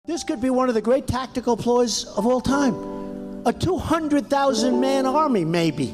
This could be one of the great tactical ploys of all time. A 200,000-man army, maybe.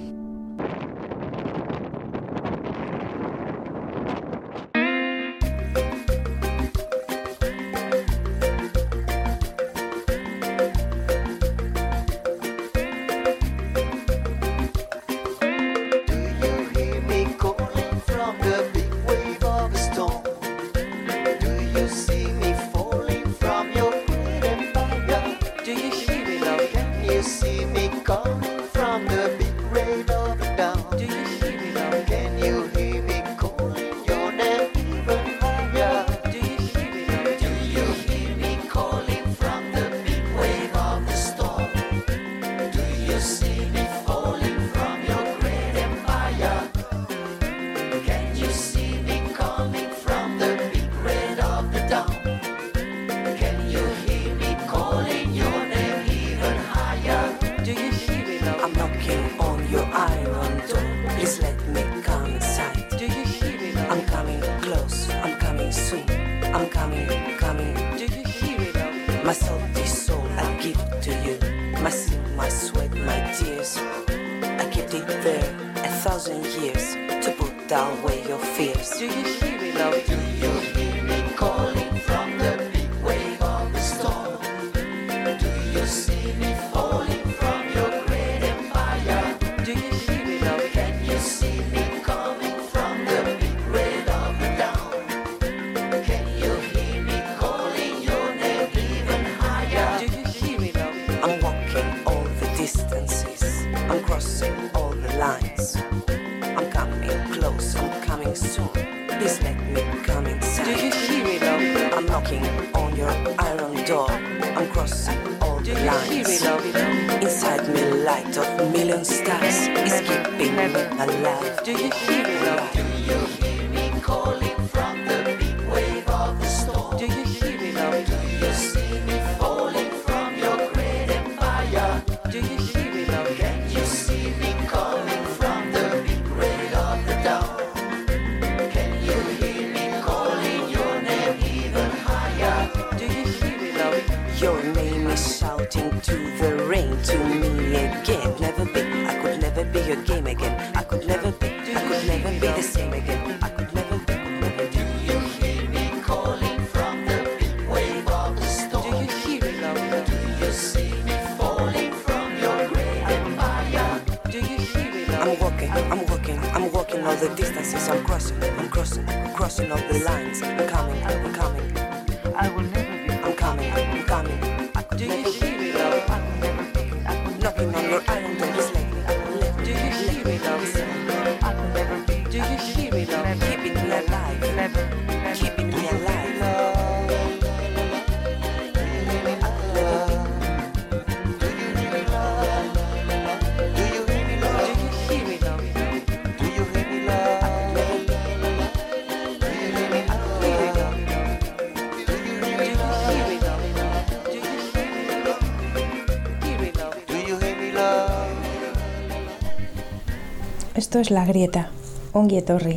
Esto es La Grieta, ongi etorri.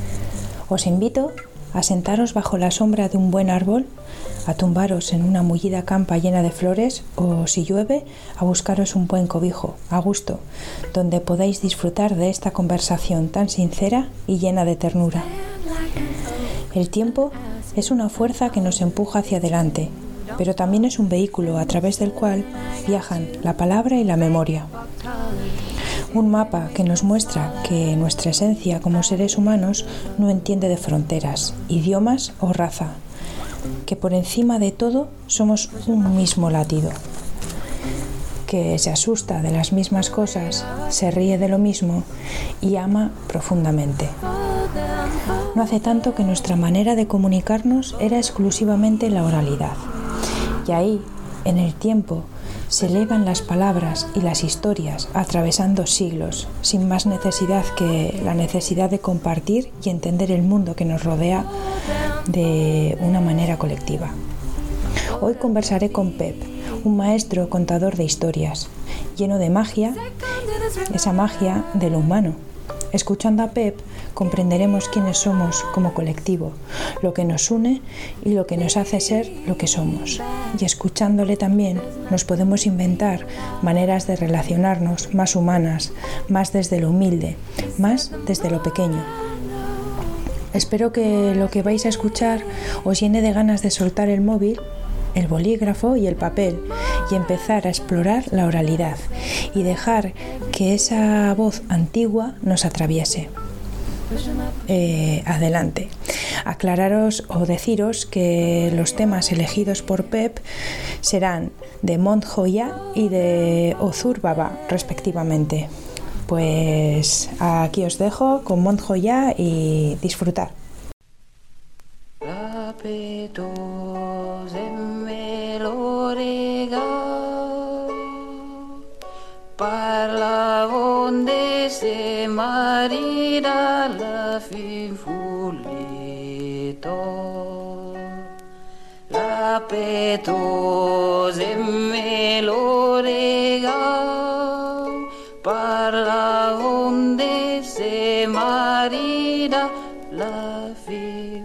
Os invito a sentaros bajo la sombra de un buen árbol, a tumbaros en una mullida campa llena de flores o, si llueve, a buscaros un buen cobijo, a gusto, donde podáis disfrutar de esta conversación tan sincera y llena de ternura. El tiempo es una fuerza que nos empuja hacia adelante, pero también es un vehículo a través del cual viajan la palabra y la memoria. Un mapa que nos muestra que nuestra esencia como seres humanos no entiende de fronteras, idiomas o raza, que por encima de todo somos un mismo latido, que se asusta de las mismas cosas, se ríe de lo mismo y ama profundamente. No hace tanto que nuestra manera de comunicarnos era exclusivamente la oralidad, y ahí, en el tiempo, se elevan las palabras y las historias atravesando siglos, sin más necesidad que la necesidad de compartir y entender el mundo que nos rodea de una manera colectiva. Hoy conversaré con Pep, un maestro contador de historias, lleno de magia, esa magia de lo humano, Escuchando a Pep, comprenderemos quiénes somos como colectivo, lo que nos une y lo que nos hace ser lo que somos. Y escuchándole también, nos podemos inventar maneras de relacionarnos más humanas, más desde lo humilde, más desde lo pequeño. Espero que lo que vais a escuchar os llene de ganas de soltar el móvil, el bolígrafo y el papel y empezar a explorar la oralidad y dejar que esa voz antigua nos atraviese. Adelante. Aclararos o deciros que los temas elegidos por Pep serán de Mont Joya y de Ozur Baba, respectivamente. Pues aquí os dejo con Mont Joya y disfrutar. Parlavon de se marida la fin fulito la petos me lo rega parlavon de se marida la fin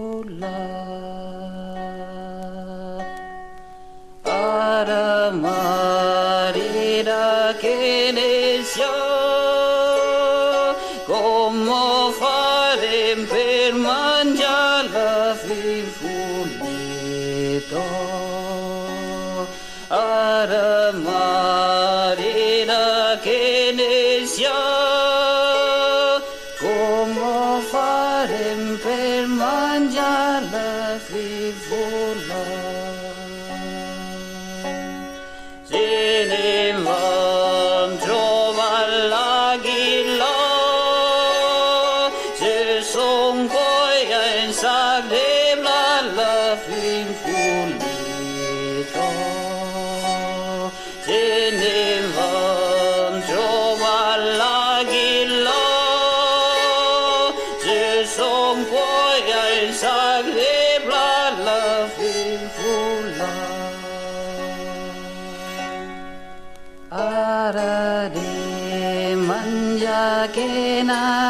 ara marida che ne sia come fare per mangiare la fulito ara marida che ne sia come fare per mangiare la fulito che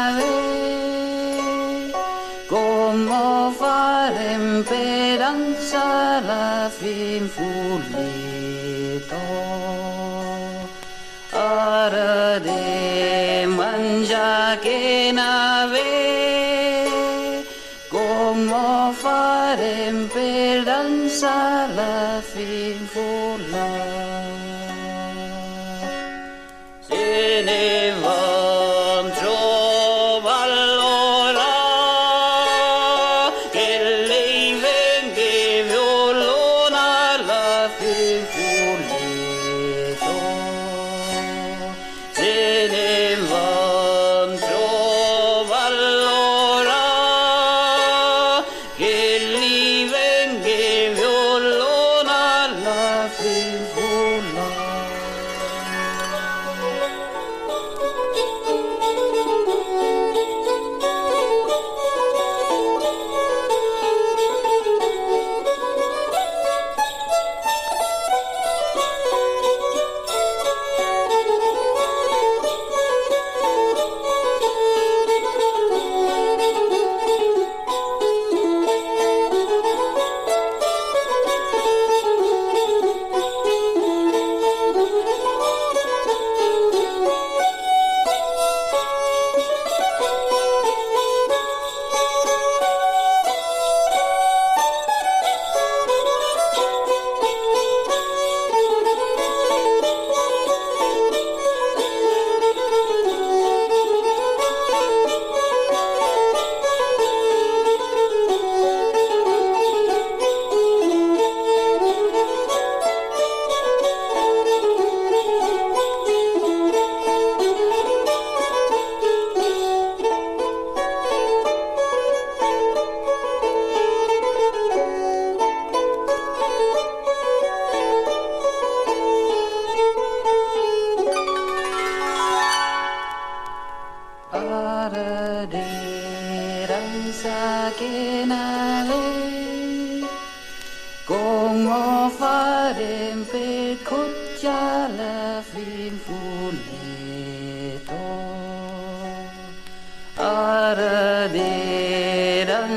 nave come fare per danzare la fin fulito ara de mangia che nave come fare per danzare la fin fulito se ne va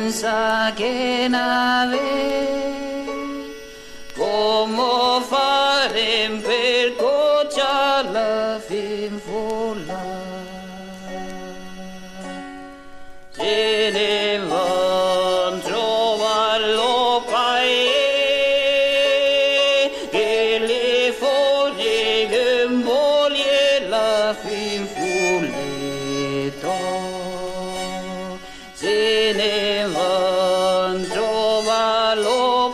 pensa che nave, come farem per cocciarla fin folla. Se ne van trovarlo paese, che le foglie gamboglie la fin fulletto. Se ne van trovarlo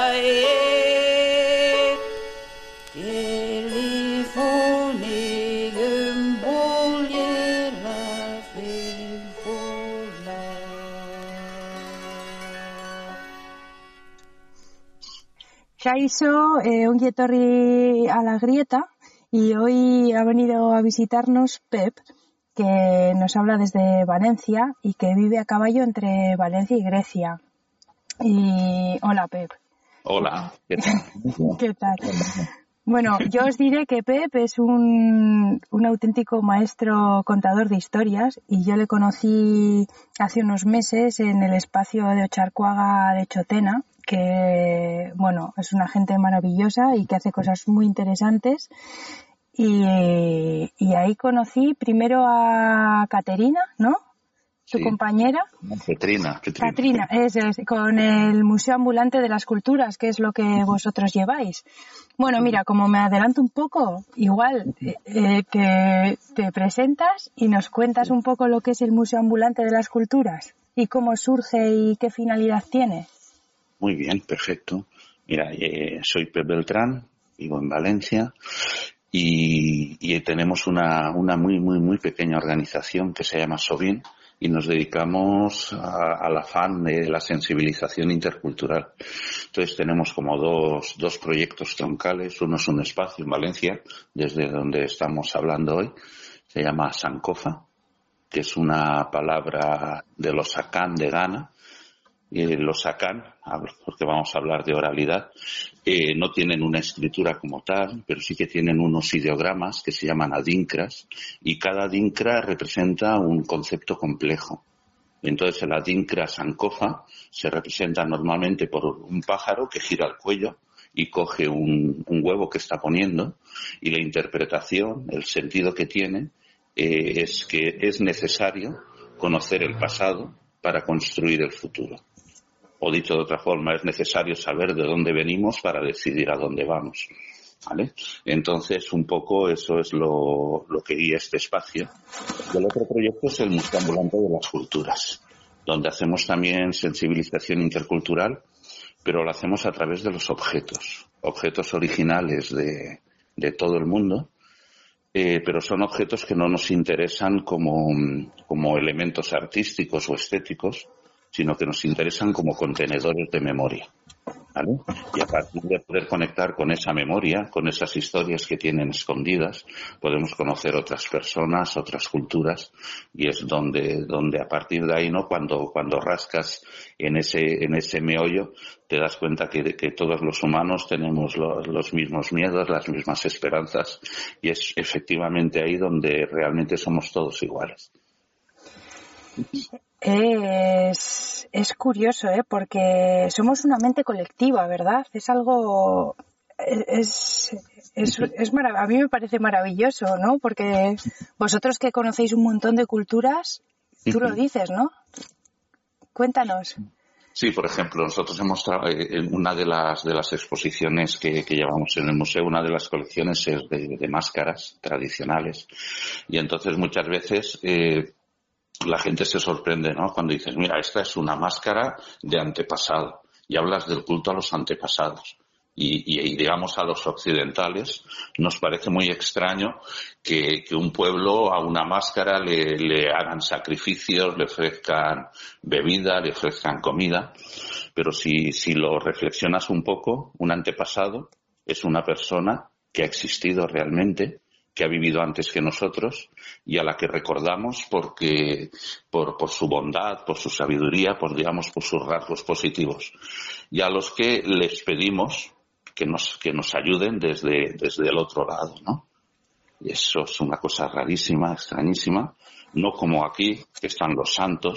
paese, che le foglie gamboglie la fin fulletto. Kaixo, ongi etorri a la grieta, y hoy ha venido a visitarnos Pep, que nos habla desde Valencia y que vive a caballo entre Valencia y Grecia. Y hola, Pep. Hola, ¿qué tal? ¿Qué tal? Bueno, yo os diré que Pep es un auténtico maestro contador de historias, y yo le conocí hace unos meses en el espacio de Ocharcoaga de Chotena, que, bueno, es una gente maravillosa y que hace cosas muy interesantes. Y ahí conocí primero a Caterina, ¿no? Su Sí. compañera. Petrina. Catrina, eso es, con el Museo Ambulante de las Culturas, que es lo que vosotros lleváis. Bueno, mira, como me adelanto un poco, igual te presentas y nos cuentas un poco lo que es el Museo Ambulante de las Culturas y cómo surge y qué finalidad tiene. Muy bien, perfecto. Mira, soy Pep Beltrán, vivo en Valencia y tenemos una muy pequeña organización que se llama SOVIN, y nos dedicamos al afán de la sensibilización intercultural. Entonces tenemos como dos proyectos troncales. Uno es un espacio en Valencia, desde donde estamos hablando hoy, se llama Sankofa, que es una palabra de los Akan de Ghana. Los Akan, porque vamos a hablar de oralidad, no tienen una escritura como tal, pero sí que tienen unos ideogramas que se llaman adinkras, y cada adinkra representa un concepto complejo. Entonces el adinkra Sankofa se representa normalmente por un pájaro que gira el cuello y coge un huevo que está poniendo, y la interpretación, el sentido que tiene, es que es necesario conocer el pasado para construir el futuro. O dicho de otra forma, es necesario saber de dónde venimos para decidir a dónde vamos, ¿vale? Entonces, un poco eso es lo que guía este espacio. Y el otro proyecto es el Museo Ambulante de las Culturas, donde hacemos también sensibilización intercultural, pero lo hacemos a través de los objetos originales de todo el mundo, pero son objetos que no nos interesan como elementos artísticos o estéticos, sino que nos interesan como contenedores de memoria, ¿vale? Y a partir de poder conectar con esa memoria, con esas historias que tienen escondidas, podemos conocer otras personas, otras culturas, y es donde a partir de ahí, ¿no? Cuando rascas en ese meollo, te das cuenta que todos los humanos tenemos los mismos miedos, las mismas esperanzas, y es efectivamente ahí donde realmente somos todos iguales. Es curioso, porque somos una mente colectiva, ¿verdad? Es algo... a mí me parece maravilloso, ¿no? Porque vosotros que conocéis un montón de culturas, tú lo dices, ¿no? Cuéntanos. Sí, por ejemplo, nosotros hemos en una de las exposiciones que llevamos en el museo, una de las colecciones es de máscaras tradicionales, y entonces muchas veces la gente se sorprende, ¿no? Cuando dices, mira, esta es una máscara de antepasado, y hablas del culto a los antepasados. Y digamos a los occidentales nos parece muy extraño que un pueblo a una máscara le hagan sacrificios, le ofrezcan bebida, le ofrezcan comida, pero si lo reflexionas un poco, un antepasado es una persona que ha existido realmente, que ha vivido antes que nosotros y a la que recordamos porque por su bondad, por su sabiduría, por sus rasgos positivos, y a los que les pedimos que nos ayuden desde el otro lado, ¿no? Y eso es una cosa rarísima, extrañísima, no como aquí, que están los santos,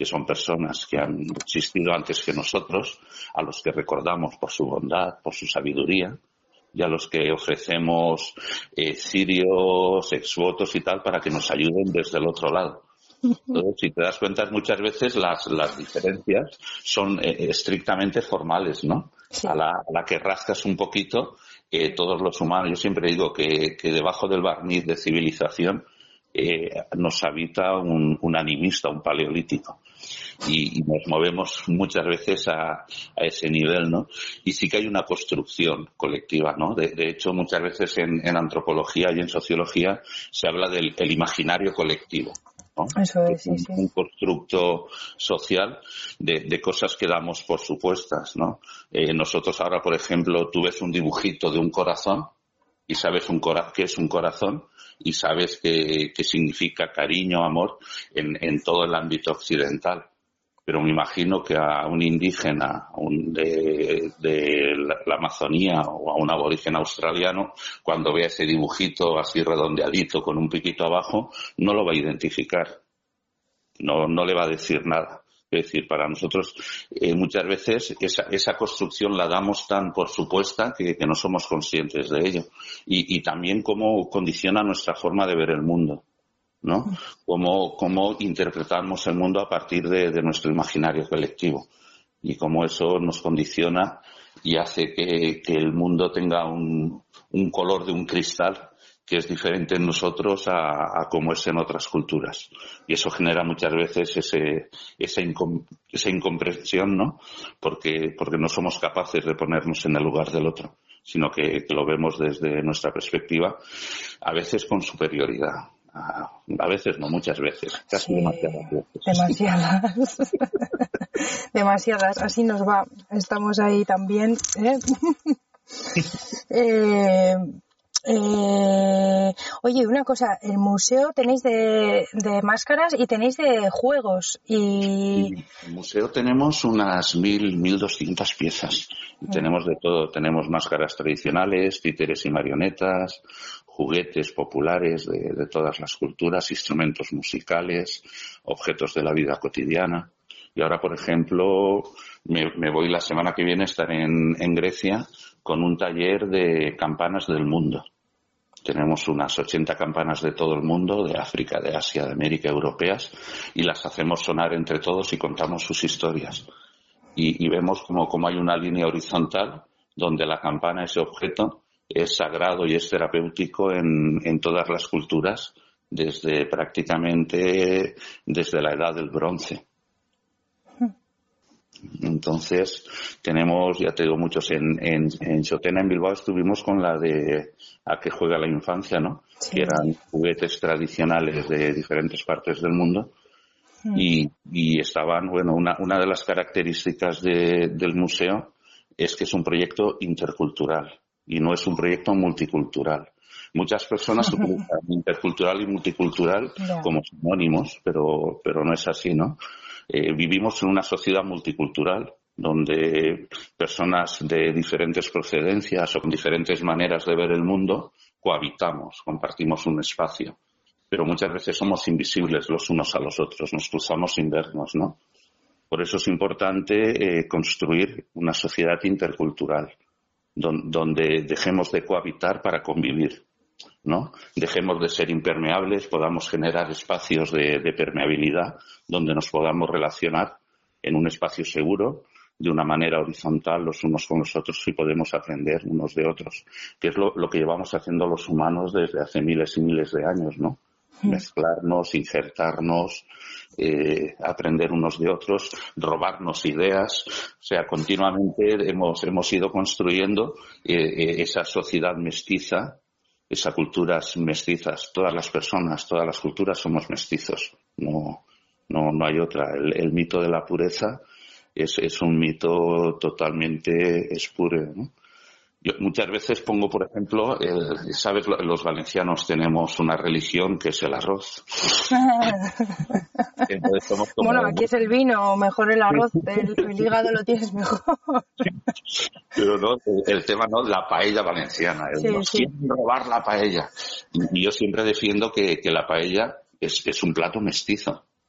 que son personas que han existido antes que nosotros, a los que recordamos por su bondad, por su sabiduría, y a los que ofrecemos cirios, exvotos y tal para que nos ayuden desde el otro lado. Entonces, si te das cuenta, muchas veces las diferencias son estrictamente formales, ¿no? Sí. A la que rascas un poquito, todos los humanos, yo siempre digo que debajo del barniz de civilización nos habita un animista, un paleolítico. Y nos movemos muchas veces a ese nivel, ¿no? Y sí que hay una construcción colectiva, ¿no? De hecho, muchas veces en antropología y en sociología se habla del imaginario colectivo, ¿no? Eso es, sí, sí. Un constructo social de cosas que damos por supuestas, ¿no? Nosotros ahora, por ejemplo, tú ves un dibujito de un corazón y sabes qué es un corazón y sabes qué significa cariño, amor en todo el ámbito occidental. Pero me imagino que a un indígena de la Amazonía o a un aborigen australiano, cuando vea ese dibujito así redondeadito con un piquito abajo, no lo va a identificar. No le va a decir nada. Es decir, para nosotros muchas veces esa construcción la damos tan por supuesta que no somos conscientes de ello. Y también cómo condiciona nuestra forma de ver el mundo, ¿no? Cómo interpretamos el mundo a partir de nuestro imaginario colectivo y cómo eso nos condiciona y hace que el mundo tenga un color de un cristal que es diferente en nosotros a como es en otras culturas. Y eso genera muchas veces esa incomprensión, ¿no? Porque no somos capaces de ponernos en el lugar del otro, sino que lo vemos desde nuestra perspectiva, a veces con superioridad. A veces no, muchas veces, casi Sí, demasiadas veces. demasiadas. Demasiadas, así nos va. Estamos ahí también, oye, una cosa, el museo tenéis de máscaras y tenéis de juegos y... En el museo tenemos unas 1.200 piezas y tenemos de todo. Tenemos máscaras tradicionales, títeres y marionetas, juguetes populares de todas las culturas, instrumentos musicales, objetos de la vida cotidiana. Y ahora, por ejemplo, me voy la semana que viene a estar en Grecia con un taller de campanas del mundo. Tenemos unas 80 campanas de todo el mundo, de África, de Asia, de América, europeas, y las hacemos sonar entre todos y contamos sus historias. Y vemos como hay una línea horizontal donde la campana, ese objeto, es sagrado y es terapéutico en todas las culturas, prácticamente desde la edad del bronce. Entonces, tenemos, ya te digo, muchos en Chotena, en Bilbao, estuvimos con la de A qué juega la infancia, ¿no? Sí. Que eran juguetes tradicionales de diferentes partes del mundo. Y estaban, bueno, una de las características del museo es que es un proyecto intercultural y no es un proyecto multicultural. Muchas personas utilizan intercultural y multicultural como sinónimos, pero no es así, ¿no? Vivimos en una sociedad multicultural donde personas de diferentes procedencias o con diferentes maneras de ver el mundo cohabitamos, compartimos un espacio, pero muchas veces somos invisibles los unos a los otros, nos cruzamos sin vernos, ¿no? Por eso es importante construir una sociedad intercultural donde dejemos de cohabitar para convivir, ¿no? Dejemos de ser impermeables, podamos generar espacios de permeabilidad donde nos podamos relacionar en un espacio seguro, de una manera horizontal los unos con los otros y podemos aprender unos de otros, que es lo que llevamos haciendo los humanos desde hace miles y miles de años, ¿no? Mezclarnos, injertarnos, aprender unos de otros, robarnos ideas, o sea, continuamente hemos ido construyendo esa sociedad mestiza, esas culturas mestizas. Todas las personas, todas las culturas somos mestizos, no hay otra. El mito de la pureza es un mito totalmente espúreo, ¿no? Yo muchas veces pongo, por ejemplo, ¿sabes? Los valencianos tenemos una religión que es el arroz. Entonces somos como... Bueno, aquí es el vino, mejor el arroz, el hígado lo tienes mejor. Pero no, el tema no, la paella valenciana. Nos quieren robar la paella. Y yo siempre defiendo que la paella es un plato mestizo.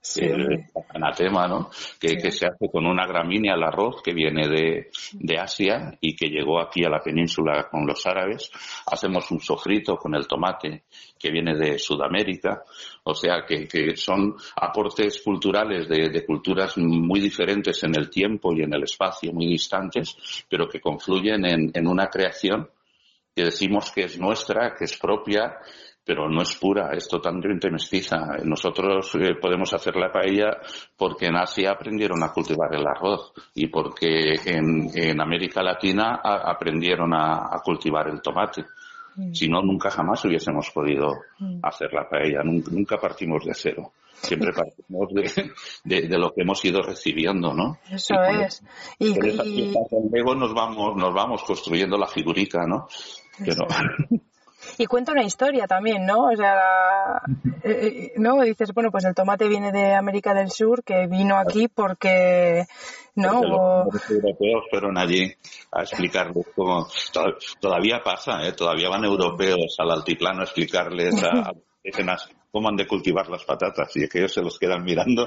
Sí. El anatema, ¿no? Que se hace con una gramínea, el arroz, que viene de Asia y que llegó aquí a la península con los árabes. Hacemos un sofrito con el tomate, que viene de Sudamérica. O sea, que son aportes culturales de culturas muy diferentes en el tiempo y en el espacio, muy distantes, pero que confluyen en una creación que decimos que es nuestra, que es propia, pero no es pura, es totalmente mestiza. Nosotros podemos hacer la paella porque en Asia aprendieron a cultivar el arroz y porque en América Latina aprendieron a cultivar el tomate. Si no, nunca jamás hubiésemos podido hacer la paella. Nunca partimos de cero. Siempre partimos de lo que hemos ido recibiendo, ¿no? Eso es. Luego nos vamos construyendo la figurica, ¿no? Pero... Y cuenta una historia también, ¿no? O sea, ¿no? Dices, bueno, pues el tomate viene de América del Sur, que vino aquí porque, ¿no? Los europeos fueron allí a explicarles cómo... Todavía pasa, ¿eh? Todavía van europeos al altiplano a explicarles a indígenas cómo han de cultivar las patatas y aquellos se los quedan mirando.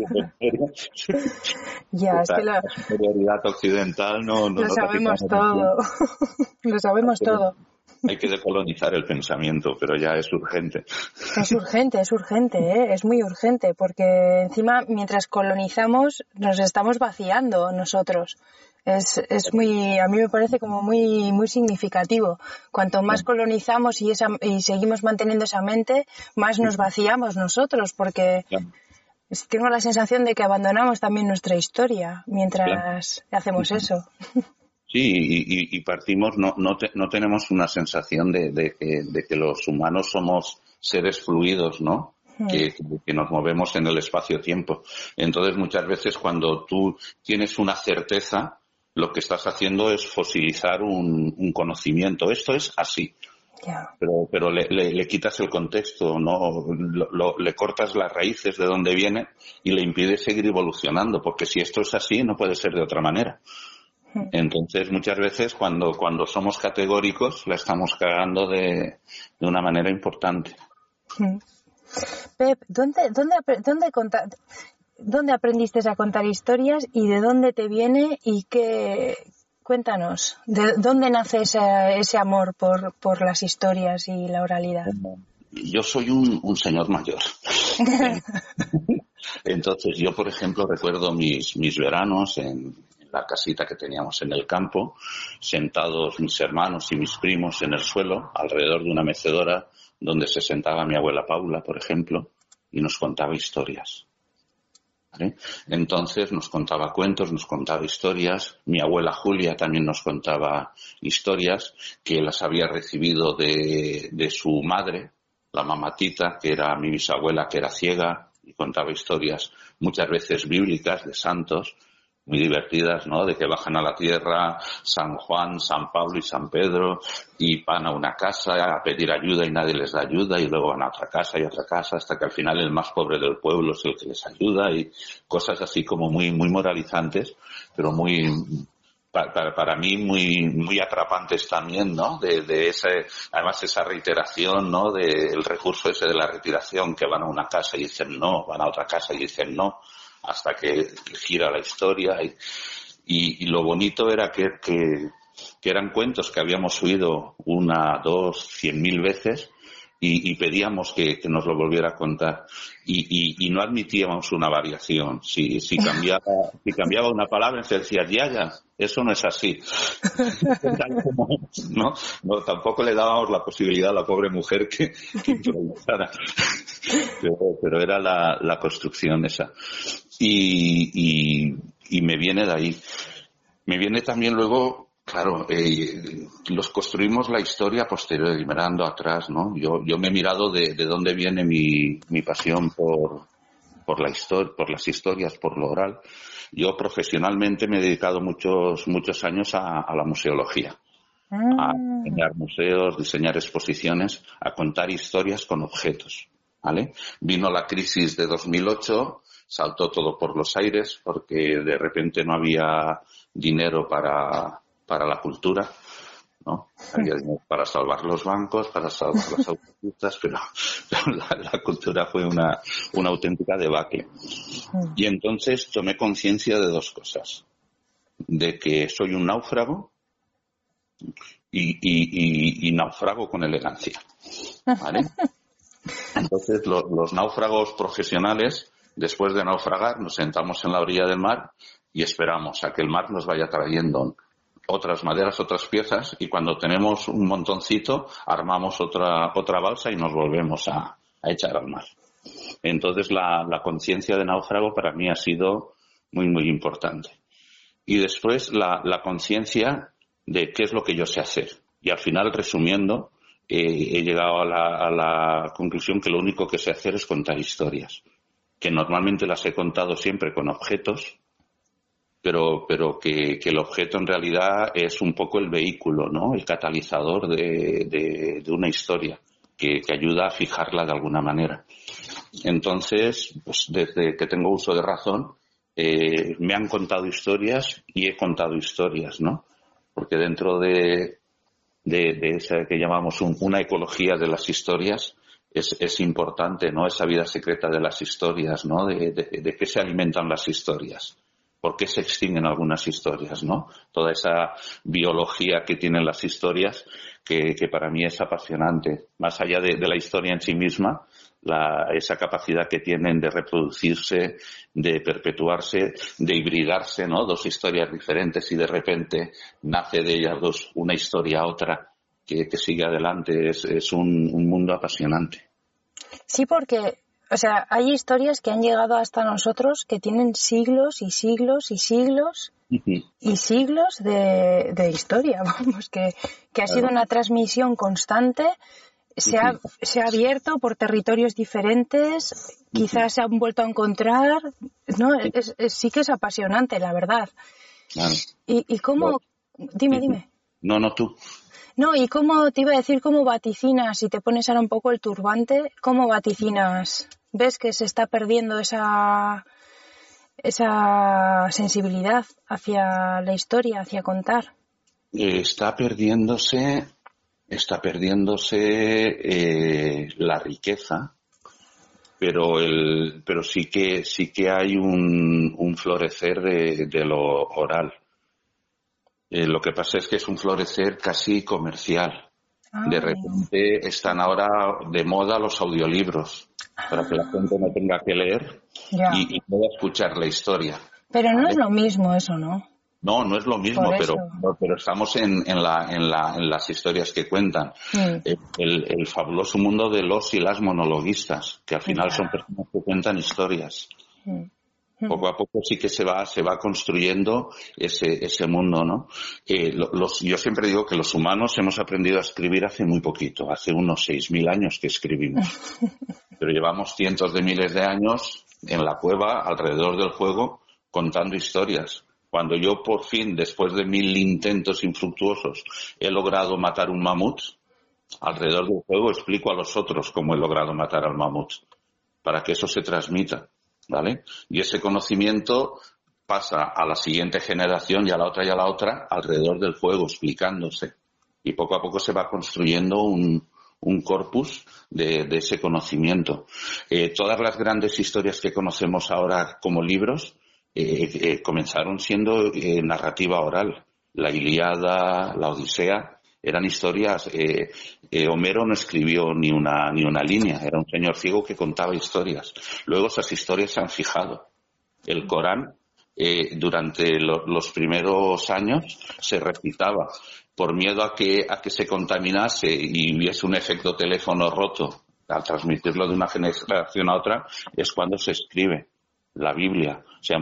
Ya, es que la superioridad occidental no lo sabemos todo. Lo sabemos todo. Hay que decolonizar el pensamiento, pero ya es urgente. Es urgente, ¿eh? Es muy urgente, porque encima mientras colonizamos nos estamos vaciando nosotros. Es muy, a mí me parece como muy, muy significativo. Cuanto más colonizamos y seguimos manteniendo esa mente, más nos vaciamos nosotros, porque tengo la sensación de que abandonamos también nuestra historia mientras hacemos eso. Sí, y partimos, no tenemos una sensación de que los humanos somos seres fluidos, ¿no? Que nos movemos en el espacio-tiempo. Entonces, muchas veces cuando tú tienes una certeza, lo que estás haciendo es fosilizar un conocimiento. Esto es así. Yeah. Pero le quitas el contexto, ¿no? Le cortas las raíces de donde viene y le impides seguir evolucionando, porque si esto es así, no puede ser de otra manera. Entonces, muchas veces cuando somos categóricos la estamos cagando de una manera importante. Pep, ¿dónde aprendiste a contar historias y de dónde te viene y qué? Cuéntanos, ¿de dónde nace ese amor por las historias y la oralidad? Yo soy un señor mayor. Entonces, yo, por ejemplo, recuerdo mis veranos en la casita que teníamos en el campo, sentados mis hermanos y mis primos en el suelo, alrededor de una mecedora donde se sentaba mi abuela Paula, por ejemplo, y nos contaba historias. ¿Vale? Entonces nos contaba cuentos, nos contaba historias. Mi abuela Julia también nos contaba historias que las había recibido de su madre, la mamatita, que era mi bisabuela, que era ciega, y contaba historias muchas veces bíblicas de santos, muy divertidas, ¿no? De que bajan a la tierra San Juan, San Pablo y San Pedro y van a una casa a pedir ayuda y nadie les da ayuda y luego van a otra casa y otra casa hasta que al final el más pobre del pueblo es el que les ayuda y cosas así como muy, muy moralizantes, pero muy, para mí muy atrapantes también, ¿no? De ese, además esa reiteración, ¿no? Del recurso ese de la retiración, que van a una casa y dicen no, van a otra casa y dicen no, hasta que gira la historia y lo bonito era que eran cuentos que habíamos oído 1, 2, 100.000 veces y pedíamos que nos lo volviera a contar y no admitíamos una variación. Si cambiaba una palabra se decía ya, eso no es así. No, tampoco le dábamos la posibilidad a la pobre mujer que improvisara. Pero era la construcción esa. Y me viene de ahí. Me viene también luego, claro, los construimos la historia posterior, mirando atrás, ¿no? Yo me he mirado de dónde viene mi pasión por la historia, por las historias, por lo oral. Yo profesionalmente me he dedicado muchos años a la museología. A diseñar museos, diseñar exposiciones, a contar historias con objetos, ¿vale? Vino la crisis de 2008, saltó todo por los aires porque de repente no había dinero para la cultura ¿no? Había dinero para salvar los bancos, para salvar las autopistas, pero la cultura fue una auténtica debacle. Y entonces tomé conciencia de dos cosas. De que soy un náufrago y náufrago con elegancia, ¿vale? Entonces los náufragos profesionales, después de naufragar, nos sentamos en la orilla del mar y esperamos a que el mar nos vaya trayendo otras maderas, otras piezas, y cuando tenemos un montoncito armamos otra balsa y nos volvemos a echar al mar. Entonces la conciencia de náufrago para mí ha sido muy, muy importante. Y después la conciencia de qué es lo que yo sé hacer. Y al final, resumiendo, he llegado a la conclusión que lo único que sé hacer es contar historias. Que normalmente las he contado siempre con objetos, pero que el objeto en realidad es un poco el vehículo, ¿no? El catalizador de una historia que ayuda a fijarla de alguna manera. Entonces, pues desde que tengo uso de razón, me han contado historias y he contado historias, ¿no? Porque dentro de esa que llamamos una ecología de las historias es importante, ¿no? Esa vida secreta de las historias, ¿no? De qué se alimentan las historias, por qué se extinguen algunas historias, ¿no? Toda esa biología que tienen las historias que para mí es apasionante. Más allá de la historia en sí misma, esa capacidad que tienen de reproducirse, de perpetuarse, de hibridarse, ¿no? Dos historias diferentes y de repente nace de ellas dos una historia otra que sigue adelante. Es un mundo apasionante. Sí, porque, o sea, hay historias que han llegado hasta nosotros que tienen siglos y siglos y siglos y siglos de historia, vamos, que ha sido una transmisión constante. Se ha abierto por territorios diferentes, quizás se han vuelto a encontrar, ¿no? Sí que es apasionante, la verdad. Claro. ¿Y cómo? Dime. No, tú. No, ¿y cómo te iba a decir, cómo vaticinas, si te pones ahora un poco el turbante, cómo vaticinas? ¿Ves que se está perdiendo esa sensibilidad hacia la historia, hacia contar? Está perdiéndose la riqueza, pero sí que hay un florecer de lo oral. Lo que pasa es que es un florecer casi comercial. De repente están ahora de moda los audiolibros para que la gente no tenga que leer y pueda escuchar la historia. Pero no es lo mismo eso, ¿no? No es lo mismo, pero estamos en las historias que cuentan. El fabuloso mundo de los y las monologuistas, que al final son personas que cuentan historias. Poco a poco sí que se va construyendo ese mundo, ¿no? Yo siempre digo que los humanos hemos aprendido a escribir hace muy poquito, hace unos 6.000 años que escribimos. Pero llevamos cientos de miles de años en la cueva, alrededor del fuego, contando historias. Cuando yo por fin, después de 1.000 intentos infructuosos, he logrado matar un mamut, alrededor del fuego explico a los otros cómo he logrado matar al mamut, para que eso se transmita, ¿vale? Y ese conocimiento pasa a la siguiente generación y a la otra, alrededor del fuego, explicándose. Y poco a poco se va construyendo un corpus de ese conocimiento. Todas las grandes historias que conocemos ahora como libros comenzaron siendo narrativa oral. La Ilíada, la Odisea, eran historias. Homero no escribió ni una línea, era un señor ciego que contaba historias. Luego esas historias se han fijado. El Corán, durante los primeros años, se recitaba. Por miedo a que se contaminase y hubiese un efecto teléfono roto, al transmitirlo de una generación a otra, es cuando se escribe la Biblia. O sea,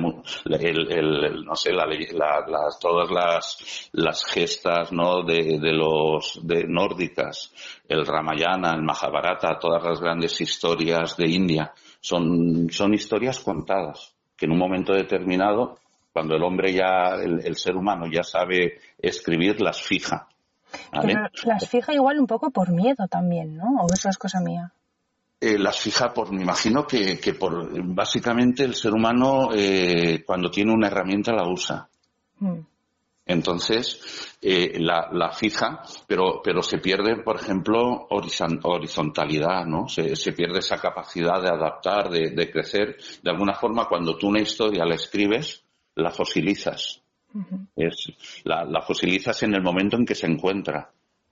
todas las gestas, ¿no? de nórdicas, el Ramayana, el Mahabharata, todas las grandes historias de India, son historias contadas, que en un momento determinado, cuando el hombre el ser humano ya sabe escribir, las fija. ¿Vale? Pero las fija igual un poco por miedo también, ¿no? ¿O eso es cosa mía? Las fija me imagino que básicamente el ser humano cuando tiene una herramienta la usa. Entonces, la fija, pero se pierde, por ejemplo, horizontalidad, ¿no? Se pierde esa capacidad de adaptar, de crecer. De alguna forma, cuando tú una historia la escribes, la fosilizas. La fosilizas en el momento en que se encuentra.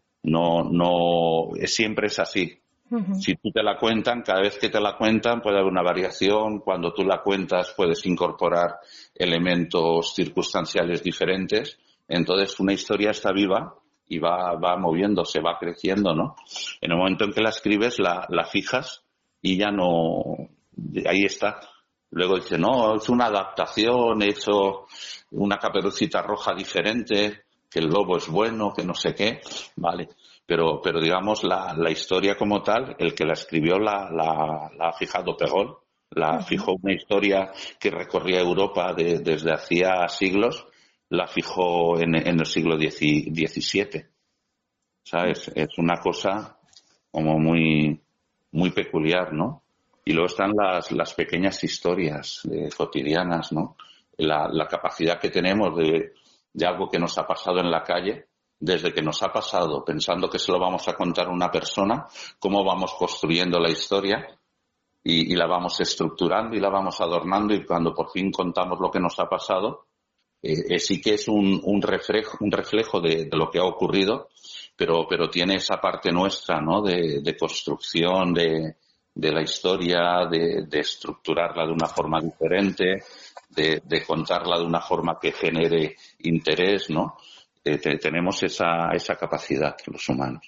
Siempre es así. Si tú te la cuentan, cada vez que te la cuentan puede haber una variación. Cuando tú la cuentas puedes incorporar elementos circunstanciales diferentes. Entonces una historia está viva y va moviéndose, va creciendo, ¿no? En el momento en que la escribes, la fijas y ya no... Ahí está. Luego dice, no, es una adaptación, he hecho una Caperucita Roja diferente, que el lobo es bueno, que no sé qué, vale. Pero digamos, la historia como tal, el que la escribió la ha fijado Pegol, fijó una historia que recorría Europa desde hacía siglos, la fijó en el siglo XVII. ¿Sabes? Es una cosa como muy, muy peculiar, ¿no? Y luego están las pequeñas historias cotidianas, ¿no? La capacidad que tenemos de algo que nos ha pasado en la calle, desde que nos ha pasado, pensando que se lo vamos a contar a una persona, cómo vamos construyendo la historia y la vamos estructurando y la vamos adornando, y cuando por fin contamos lo que nos ha pasado, sí que es un reflejo de lo que ha ocurrido, pero tiene esa parte nuestra, ¿no? De construcción de la historia, de estructurarla de una forma diferente, de contarla de una forma que genere interés, ¿no? Tenemos esa capacidad los humanos.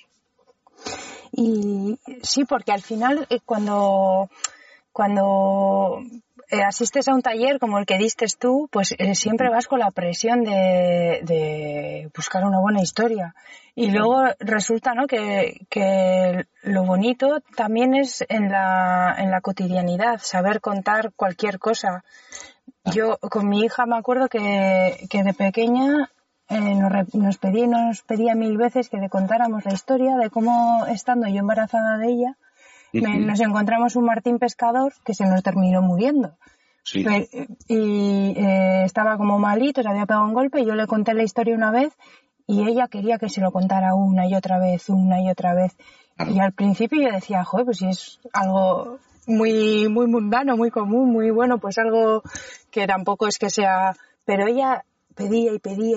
Y sí, porque al final cuando asistes a un taller como el que diste tú, pues siempre vas con la presión de buscar una buena historia. Y luego resulta, ¿no?, que lo bonito también es en la cotidianidad, saber contar cualquier cosa. Yo con mi hija me acuerdo que de pequeña nos pedía 1000 veces que le contáramos la historia de cómo, estando yo embarazada de ella, nos encontramos un martín pescador que se nos terminó muriendo. Sí. Estaba como malito, se había pegado un golpe, y yo le conté la historia una vez y ella quería que se lo contara una y otra vez. Y al principio yo decía, joder, pues si es algo muy, muy mundano, muy común, muy bueno, pues algo que tampoco es que sea... Pero ella pedía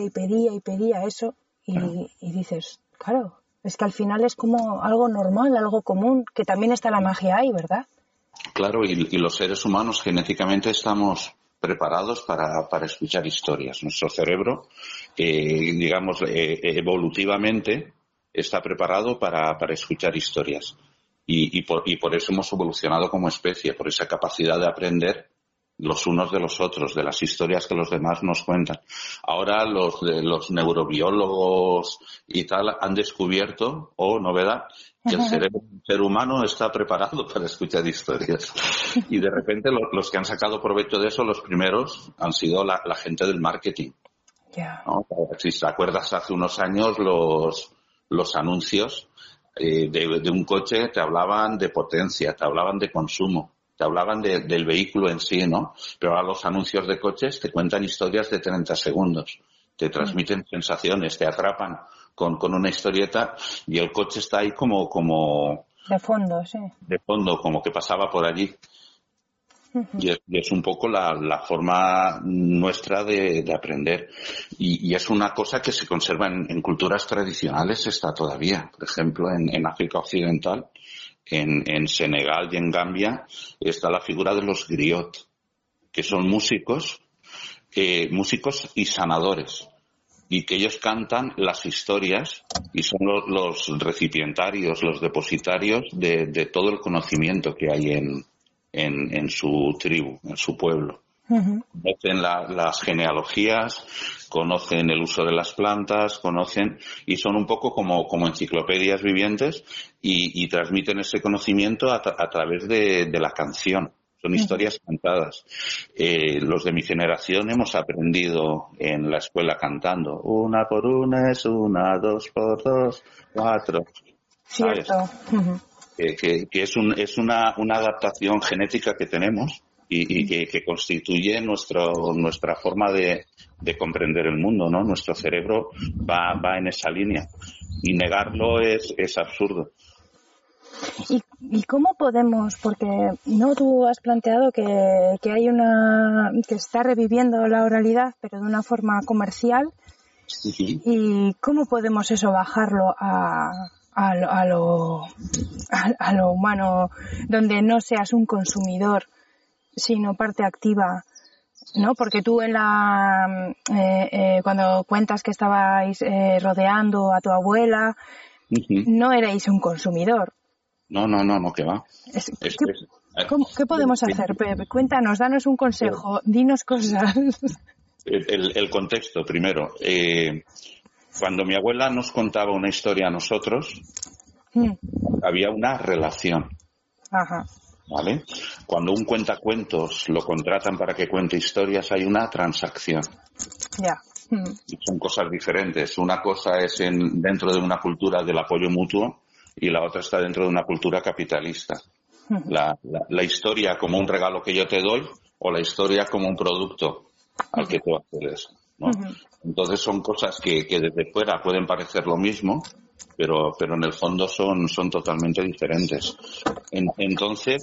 eso y dices, claro, es que al final es como algo normal, algo común, que también está la magia ahí, ¿verdad? Claro, y los seres humanos genéticamente estamos preparados para escuchar historias. Nuestro cerebro, digamos, evolutivamente está preparado para escuchar historias. Y por eso hemos evolucionado como especie, por esa capacidad de aprender los unos de los otros, de las historias que los demás nos cuentan. Ahora los neurobiólogos y tal han descubierto, novedad, que el cerebro del ser humano está preparado para escuchar historias. Y de repente los que han sacado provecho de eso, los primeros, han sido la gente del marketing. Yeah. ¿No? Si te acuerdas, hace unos años los anuncios de un coche te hablaban de potencia, te hablaban de consumo, te hablaban del vehículo en sí, ¿no? Pero ahora los anuncios de coches te cuentan historias de 30 segundos, te transmiten sensaciones, te atrapan con una historieta, y el coche está ahí como de fondo, sí. De fondo, como que pasaba por allí. Y es un poco la forma nuestra de aprender. Y es una cosa que se conserva en culturas tradicionales, está todavía. Por ejemplo, en África Occidental, en Senegal y en Gambia, está la figura de los griot, que son músicos y sanadores, y que ellos cantan las historias y son los recipientarios, los depositarios de todo el conocimiento que hay en su tribu, en su pueblo. Conocen las genealogías, conocen el uso de las plantas, y son un poco como enciclopedias vivientes, y transmiten ese conocimiento a través de la canción. Son historias cantadas. Los de mi generación hemos aprendido en la escuela cantando. 1 por 1 es 1, 2 por 2, 4. Cierto. Que es una adaptación genética que tenemos, y que constituye nuestra forma de comprender el mundo, ¿no? Nuestro cerebro va en esa línea y negarlo es absurdo. ¿Y cómo podemos? Porque no, tú has planteado que hay que está reviviendo la oralidad, pero de una forma comercial. Sí. ¿Y cómo podemos eso bajarlo a lo humano, donde no seas un consumidor, sino parte activa? ¿No? Porque tú cuando cuentas que estabais rodeando a tu abuela, no erais un consumidor. No, que va. ¿Qué podemos hacer, Pepe? Cuéntanos, danos un consejo, dinos cosas. El contexto, primero. Cuando mi abuela nos contaba una historia a nosotros, había una relación. Ajá. ¿Vale? Cuando un cuentacuentos lo contratan para que cuente historias, hay una transacción. Ya. Y son cosas diferentes. Una cosa es dentro de una cultura del apoyo mutuo y la otra está dentro de una cultura capitalista. La historia como un regalo que yo te doy o la historia como un producto al que tú accedes, ¿no? Entonces son cosas que desde fuera pueden parecer lo mismo, pero en el fondo son totalmente diferentes. Entonces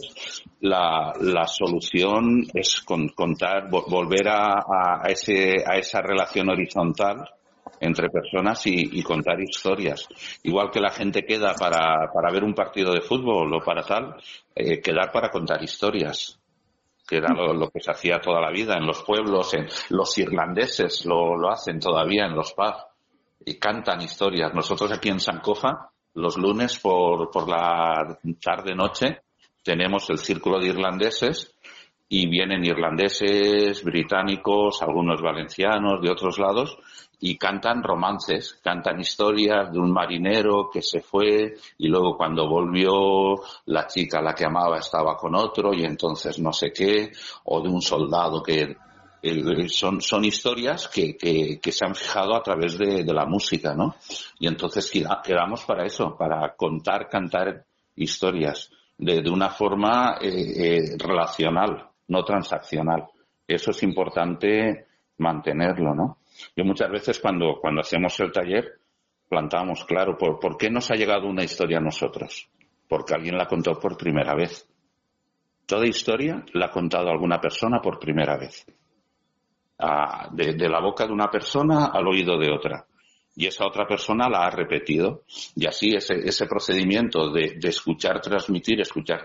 la solución es volver a esa relación horizontal entre personas y contar historias. Igual que la gente queda para ver un partido de fútbol o para tal, quedar para contar historias, que era lo que se hacía toda la vida en los pueblos. Los irlandeses lo hacen todavía en los pubs y cantan historias. Nosotros aquí en Sankofa, los lunes por la tarde-noche, tenemos el círculo de irlandeses y vienen irlandeses, británicos, algunos valencianos de otros lados y cantan romances, cantan historias de un marinero que se fue y luego cuando volvió la chica a la que amaba estaba con otro y entonces no sé qué, o de un soldado que son historias que se han fijado a través de la música, ¿no? Y entonces quedamos para eso, para cantar historias de una forma relacional, no transaccional. Eso es importante mantenerlo, ¿no? Yo muchas veces cuando hacemos el taller plantamos, claro, ¿por qué nos ha llegado una historia a nosotros? Porque alguien la contó por primera vez. Toda historia la ha contado alguna persona por primera vez. De la boca de una persona al oído de otra. Y esa otra persona la ha repetido. Y así ese procedimiento de escuchar, transmitir,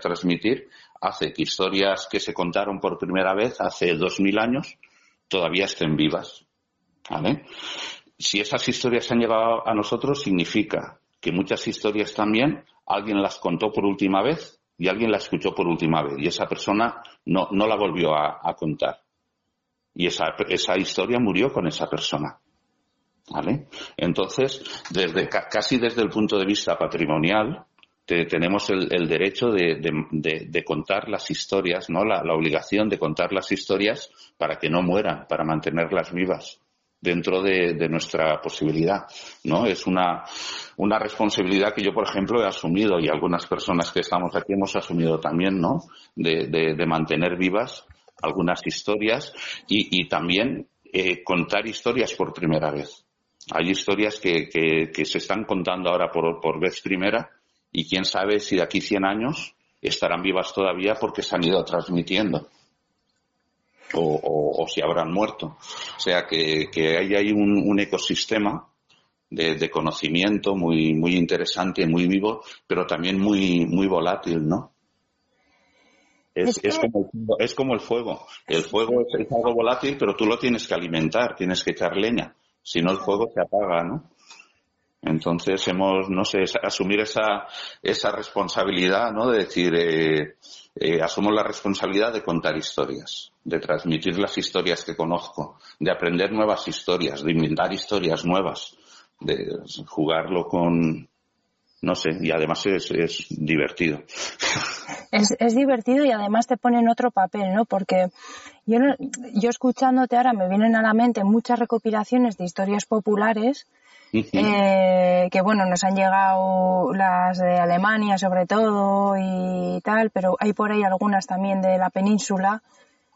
hace que historias que se contaron por primera vez hace 2000 años todavía estén vivas. ¿Vale? Si esas historias han llegado a nosotros, significa que muchas historias también alguien las contó por última vez y alguien la escuchó por última vez. Y esa persona no la volvió a contar. Y esa historia murió con esa persona. ¿Vale? Entonces, casi desde el punto de vista patrimonial, tenemos el derecho de contar las historias, ¿no? La obligación de contar las historias para que no mueran, para mantenerlas vivas dentro de nuestra posibilidad, ¿no? Es una responsabilidad que yo, por ejemplo, he asumido y algunas personas que estamos aquí hemos asumido también, ¿no? De mantener vivas algunas historias y también contar historias por primera vez. Hay historias que se están contando ahora por vez primera y quién sabe si de aquí 100 años estarán vivas todavía porque se han ido transmitiendo o si habrán muerto. O sea que hay un ecosistema de conocimiento muy, muy interesante, muy vivo, pero también muy, muy volátil, ¿no? Es como el fuego. El fuego es algo volátil, pero tú lo tienes que alimentar, tienes que echar leña. Si no, el fuego se apaga, ¿no? Entonces asumir esa responsabilidad, ¿no? De decir, asumo la responsabilidad de contar historias, de transmitir las historias que conozco, de aprender nuevas historias, de inventar historias nuevas, de jugarlo con... No sé, y además es divertido. Es divertido y además te pone en otro papel, ¿no? Porque yo escuchándote ahora me vienen a la mente muchas recopilaciones de historias populares que, bueno, nos han llegado las de Alemania sobre todo y tal, pero hay por ahí algunas también de la península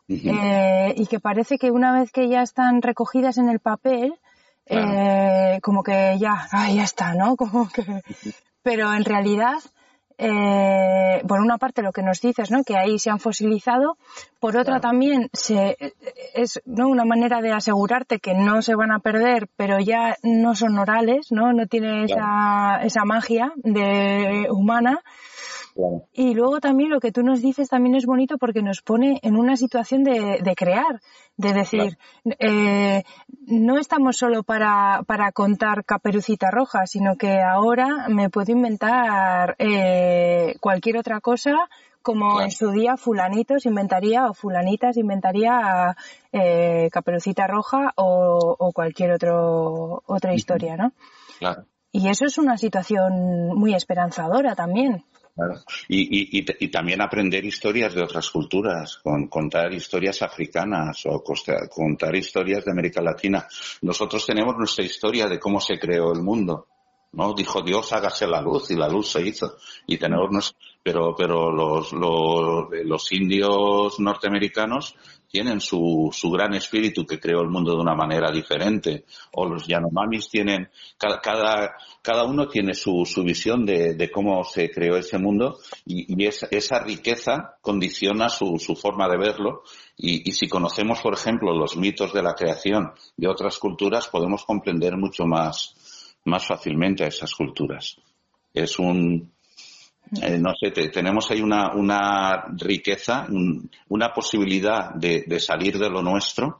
Ujú. Y que parece que una vez que ya están recogidas en el papel, Claro. como que ya está, ¿no? Como que, pero en realidad, por una parte lo que nos dices, ¿no? Que ahí se han fosilizado, por otra Claro. también es, ¿no? Una manera de asegurarte que no se van a perder, pero ya no son orales, ¿no? No tiene Claro. esa magia de humana. Claro. Y luego también lo que tú nos dices también es bonito porque nos pone en una situación de crear, de decir, no estamos solo para contar Caperucita Roja, sino que ahora me puedo inventar cualquier otra cosa, como en Claro. su día fulanito se inventaría o fulanita se inventaría Caperucita Roja o cualquier otra historia, ¿no? Claro. Y eso es una situación muy esperanzadora también. Claro. Y también aprender historias de otras culturas, contar historias africanas o contar historias de América Latina. Nosotros tenemos nuestra historia de cómo se creó el mundo, ¿no? Dijo Dios, hágase la luz, y la luz se hizo. Y pero los indios norteamericanos tienen su gran espíritu que creó el mundo de una manera diferente. O los Yanomamis tienen, cada uno tiene su visión de cómo se creó ese mundo y esa riqueza condiciona su forma de verlo. Y si conocemos, por ejemplo, los mitos de la creación de otras culturas, podemos comprender mucho más fácilmente a esas culturas. Es no sé, tenemos ahí una riqueza, una posibilidad de salir de lo nuestro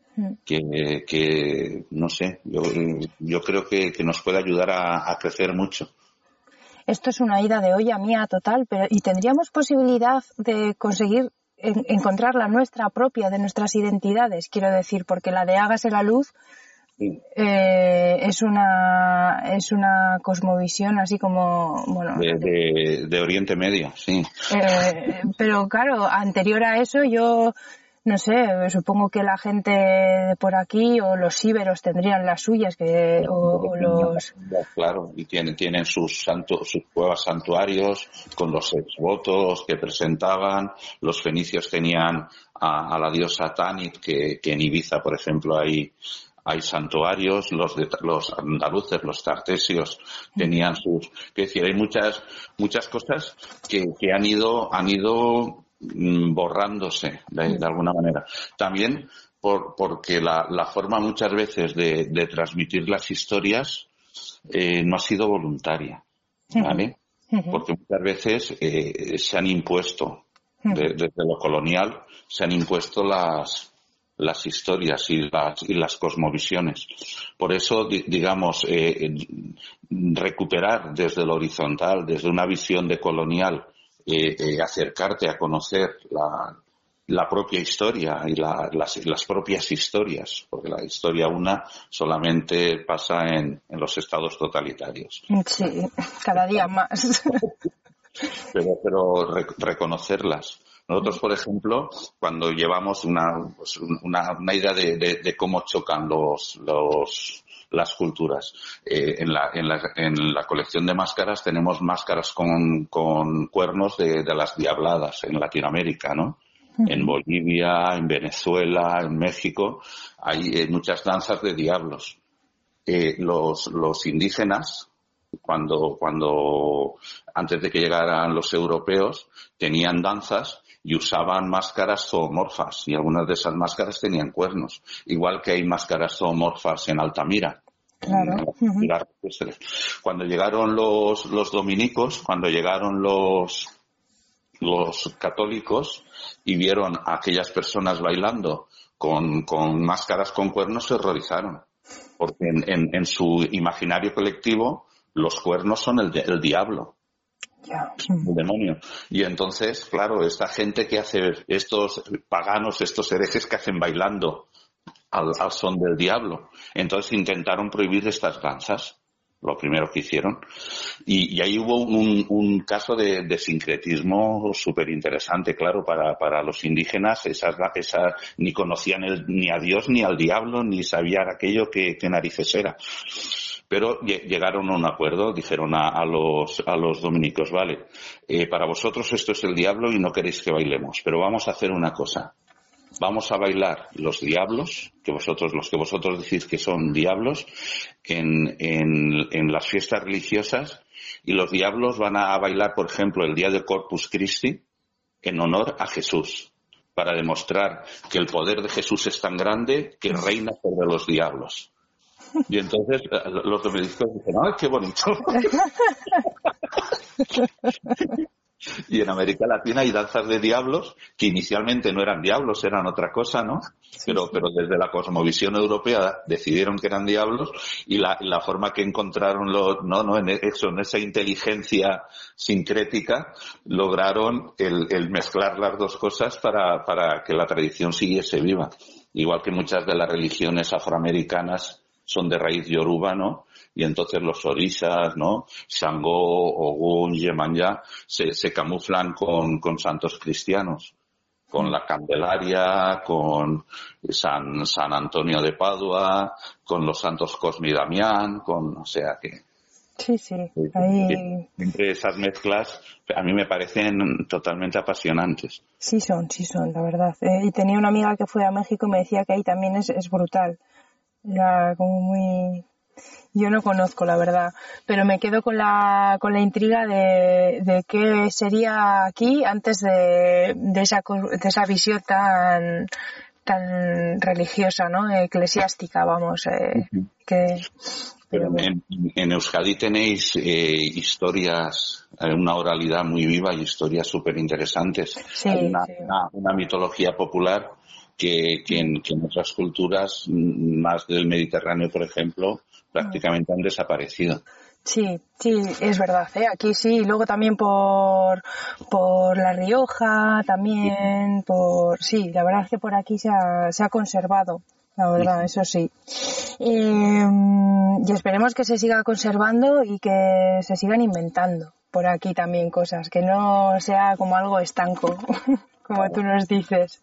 que no sé, yo creo que nos puede ayudar a crecer mucho. Esto es una ida de olla mía total, pero ¿y tendríamos posibilidad de conseguir encontrar la nuestra propia, de nuestras identidades? Quiero decir, porque la de hágase la luz Sí. es una cosmovisión así como, bueno, De Oriente Medio, sí. pero claro, anterior a eso yo no sé, supongo que la gente de por aquí o los íberos tendrían las suyas o los Claro, y tienen sus cuevas santuarios con los exvotos que presentaban. Los fenicios tenían a la diosa Tanit, que en Ibiza, por ejemplo, hay santuarios. Los andaluces, los tartesios, tenían sus... Es decir, hay muchas cosas que han ido borrándose de alguna manera. También porque la forma muchas veces de transmitir las historias no ha sido voluntaria, ¿vale? Porque muchas veces se han impuesto, desde lo colonial, se han impuesto las historias y las cosmovisiones. Por eso, digamos, recuperar desde lo horizontal, desde una visión de colonial, acercarte a conocer la propia historia y las propias historias, porque la historia una solamente pasa en los estados totalitarios. Sí, cada día más. Pero reconocerlas. Nosotros, por ejemplo, cuando llevamos una idea de cómo chocan las culturas. En la colección de máscaras tenemos máscaras con cuernos de las diabladas en Latinoamérica, ¿no? En Bolivia, en Venezuela, en México, hay muchas danzas de diablos. Los indígenas, cuando antes de que llegaran los europeos, tenían danzas y usaban máscaras zoomorfas, y algunas de esas máscaras tenían cuernos, igual que hay máscaras zoomorfas en Altamira. Claro. Cuando llegaron los dominicos, cuando llegaron los católicos y vieron a aquellas personas bailando con máscaras con cuernos, se horrorizaron, porque en su imaginario colectivo los cuernos son el diablo. El demonio. Y entonces, claro, esta gente que hace, estos paganos, estos herejes que hacen bailando al son del diablo, entonces intentaron prohibir estas danzas, lo primero que hicieron, y ahí hubo un caso de sincretismo súper interesante, claro, para los indígenas. Esas ni conocían ni a Dios ni al diablo, ni sabían aquello que narices era. Pero llegaron a un acuerdo, dijeron a los dominicos, vale, para vosotros esto es el diablo y no queréis que bailemos, pero vamos a hacer una cosa. vamos a bailar los diablos, los que vosotros decís que son diablos, en las fiestas religiosas, y los diablos van a bailar, por ejemplo, el día de Corpus Christi, en honor a Jesús, para demostrar que el poder de Jesús es tan grande que reina sobre los diablos. Y entonces los dominicos dicen, ¡ay, qué bonito! Y en América Latina hay danzas de diablos que inicialmente no eran diablos, eran otra cosa, ¿no? Pero desde la cosmovisión europea decidieron que eran diablos, y la forma que encontraron en esa inteligencia sincrética, lograron el mezclar las dos cosas para que la tradición siguiese viva. Igual que muchas de las religiones afroamericanas son de raíz yoruba, ¿no? Y entonces los orishas, ¿no? Shango, Ogún, Yemanyá, se camuflan con santos cristianos, con la Candelaria, con San Antonio de Padua, con los santos Cosme y Damián, o sea que... Sí. Ahí... Siempre esas mezclas a mí me parecen totalmente apasionantes. Sí son, la verdad. Y tenía una amiga que fue a México y me decía que ahí también es brutal. Era como muy... Yo no conozco, la verdad, pero me quedo con la intriga de qué sería aquí antes de esa visión tan religiosa, ¿no? Eclesiástica, vamos. Pero en Euskadi tenéis historias, una oralidad muy viva y historias súper interesantes. Sí, hay una mitología popular que en otras culturas, más del Mediterráneo, por ejemplo, prácticamente han desaparecido. Sí, es verdad, ¿eh? Aquí sí, y luego también por La Rioja, también sí, la verdad es que por aquí se ha conservado, la verdad, eso sí. Y esperemos que se siga conservando y que se sigan inventando por aquí también cosas, que no sea como algo estanco, como tú nos dices.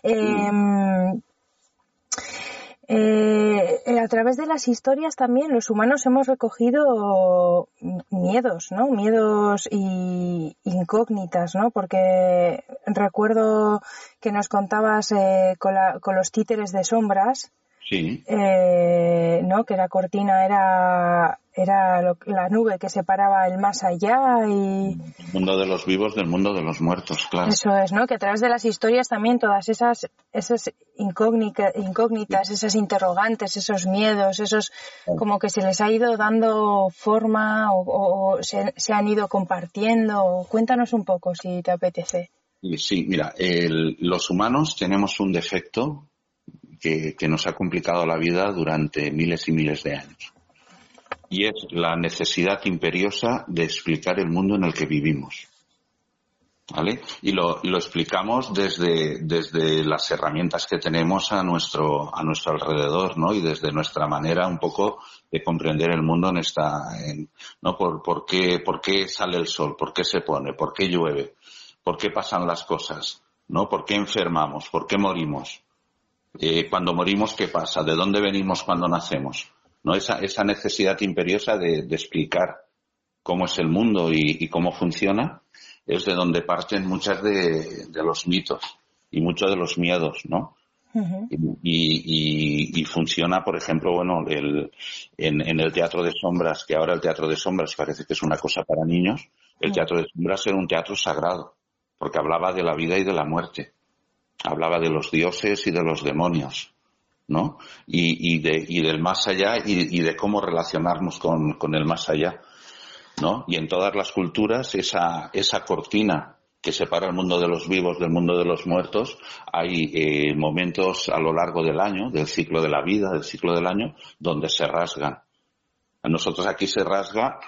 A través de las historias también los humanos hemos recogido miedos, ¿no? Miedos y incógnitas, ¿no? Porque recuerdo que nos contabas con los títeres de sombras. Sí. ¿No? Que la cortina era la nube que separaba el más allá y... El mundo de los vivos del mundo de los muertos, claro. Eso es, ¿no? Que a través de las historias también todas esas incógnitas, esas interrogantes, esos miedos, como que se les ha ido dando forma o se han ido compartiendo. Cuéntanos un poco, si te apetece. Sí, mira, los humanos tenemos un defecto que nos ha complicado la vida durante miles y miles de años. Y es la necesidad imperiosa de explicar el mundo en el que vivimos. ¿Vale? Y lo explicamos desde las herramientas que tenemos a nuestro alrededor, ¿no? Y desde nuestra manera un poco de comprender el mundo ¿no? ¿Por qué sale el sol? ¿Por qué se pone? ¿Por qué llueve? ¿Por qué pasan las cosas? ¿No? ¿Por qué enfermamos? ¿Por qué morimos? Cuando morimos, ¿qué pasa? ¿De dónde venimos cuando nacemos? ¿No? Esa necesidad imperiosa de explicar cómo es el mundo y cómo funciona es de donde parten muchas de los mitos y muchos de los miedos, ¿no? Uh-huh. Y funciona, por ejemplo, bueno, en el teatro de sombras, que ahora el teatro de sombras parece que es una cosa para niños. El teatro de sombras era un teatro sagrado, porque hablaba de la vida y de la muerte. Hablaba de los dioses y de los demonios, ¿no? Y del más allá y de cómo relacionarnos con el más allá, ¿no? Y en todas las culturas esa cortina que separa el mundo de los vivos del mundo de los muertos, hay momentos a lo largo del año, del ciclo de la vida, del ciclo del año, donde se rasgan. A nosotros aquí se rasga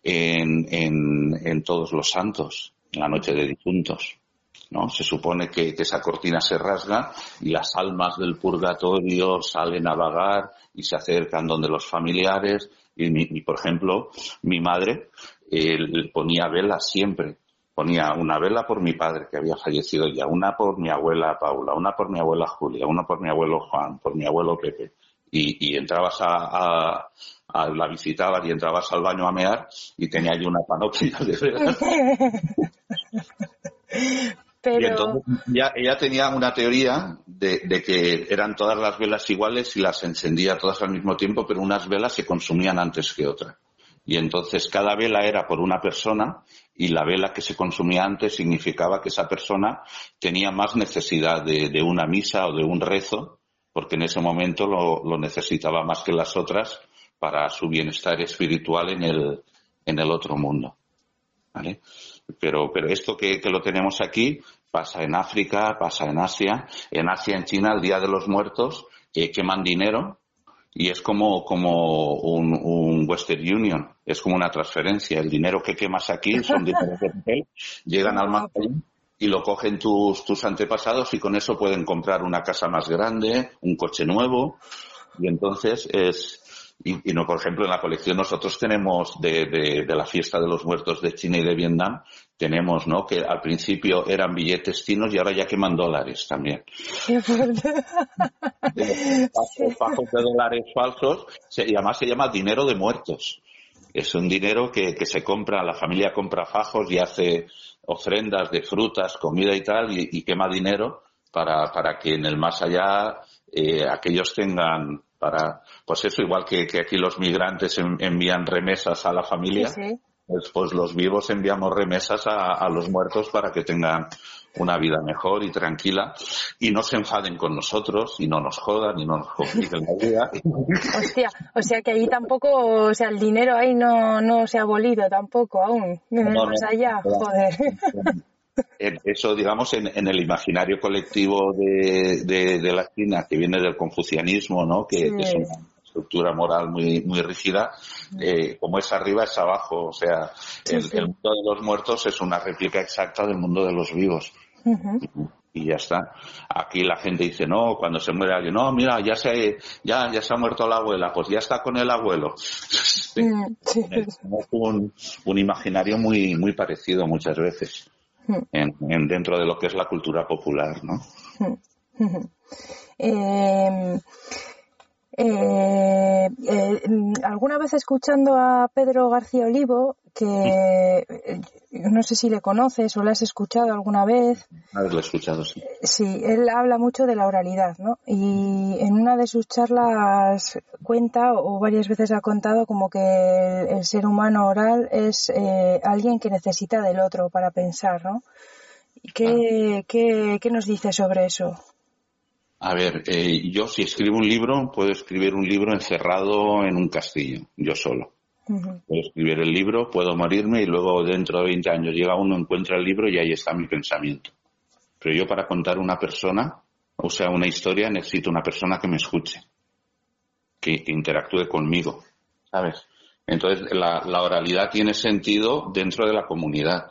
en Todos los Santos, en la noche de difuntos, ¿no? Se supone que esa cortina se rasga y las almas del purgatorio salen a vagar y se acercan donde los familiares. Y por ejemplo, mi madre ponía velas siempre. Ponía una vela por mi padre que había fallecido ya, una por mi abuela Paula, una por mi abuela Julia, una por mi abuelo Juan, por mi abuelo Pepe. Y entrabas la visitabas y entrabas al baño a mear y tenía allí una panoplia de velas. Pero... Y entonces ella tenía una teoría de que eran todas las velas iguales y las encendía todas al mismo tiempo, pero unas velas se consumían antes que otras. Y entonces cada vela era por una persona y la vela que se consumía antes significaba que esa persona tenía más necesidad de una misa o de un rezo, porque en ese momento lo necesitaba más que las otras para su bienestar espiritual en el otro mundo. ¿Vale? Pero esto que lo tenemos aquí pasa en África, pasa en Asia. En Asia, en China, el Día de los Muertos queman dinero y es como un Western Union, es como una transferencia. El dinero que quemas aquí son dineros de papel, llegan al más allá y lo cogen tus antepasados y con eso pueden comprar una casa más grande, un coche nuevo. Y entonces y no, por ejemplo, en la colección nosotros tenemos de la fiesta de los muertos de China y de Vietnam, tenemos, ¿no?, que al principio eran billetes chinos y ahora ya queman dólares también. Qué fuerte. Fajos de dólares falsos, y además se llama dinero de muertos. Es un dinero que se compra, la familia compra fajos y hace ofrendas de frutas, comida y tal, y quema dinero para que en el más allá aquellos tengan pues eso, igual que aquí los migrantes envían remesas a la familia, Sí. pues los vivos enviamos remesas a los muertos para que tengan una vida mejor y tranquila y no se enfaden con nosotros y no nos jodan y no nos compliquen la vida. Hostia, o sea que ahí tampoco, o sea, el dinero ahí no se ha abolido tampoco aún, más allá, joder. Eso, digamos, en el imaginario colectivo de la China, que viene del confucianismo, ¿no?, que es una estructura moral muy, muy rígida, como es arriba es abajo, o sea, el mundo de los muertos es una réplica exacta del mundo de los vivos. Uh-huh. Y ya está. Aquí la gente dice, no, cuando se muere alguien, no, mira, ya se ha muerto la abuela, pues ya está con el abuelo. Es un imaginario muy, muy parecido muchas veces. Dentro de lo que es la cultura popular, ¿no? Alguna vez escuchando a Pedro García Olivo, que no sé si le conoces o le has escuchado alguna vez. Lo he escuchado, sí. Sí, él habla mucho de la oralidad, ¿no? Y en una de sus charlas cuenta, o varias veces ha contado, como que el ser humano oral es alguien que necesita del otro para pensar, ¿no? ¿Qué nos dice sobre eso? A ver, yo si escribo un libro, puedo escribir un libro encerrado en un castillo, yo solo. Uh-huh. Puedo escribir el libro, puedo morirme y luego dentro de 20 años llega uno, encuentra el libro y ahí está mi pensamiento. Pero yo para contar una persona, o sea, una historia, necesito una persona que me escuche, que interactúe conmigo, ¿sabes? Entonces, la oralidad tiene sentido dentro de la comunidad.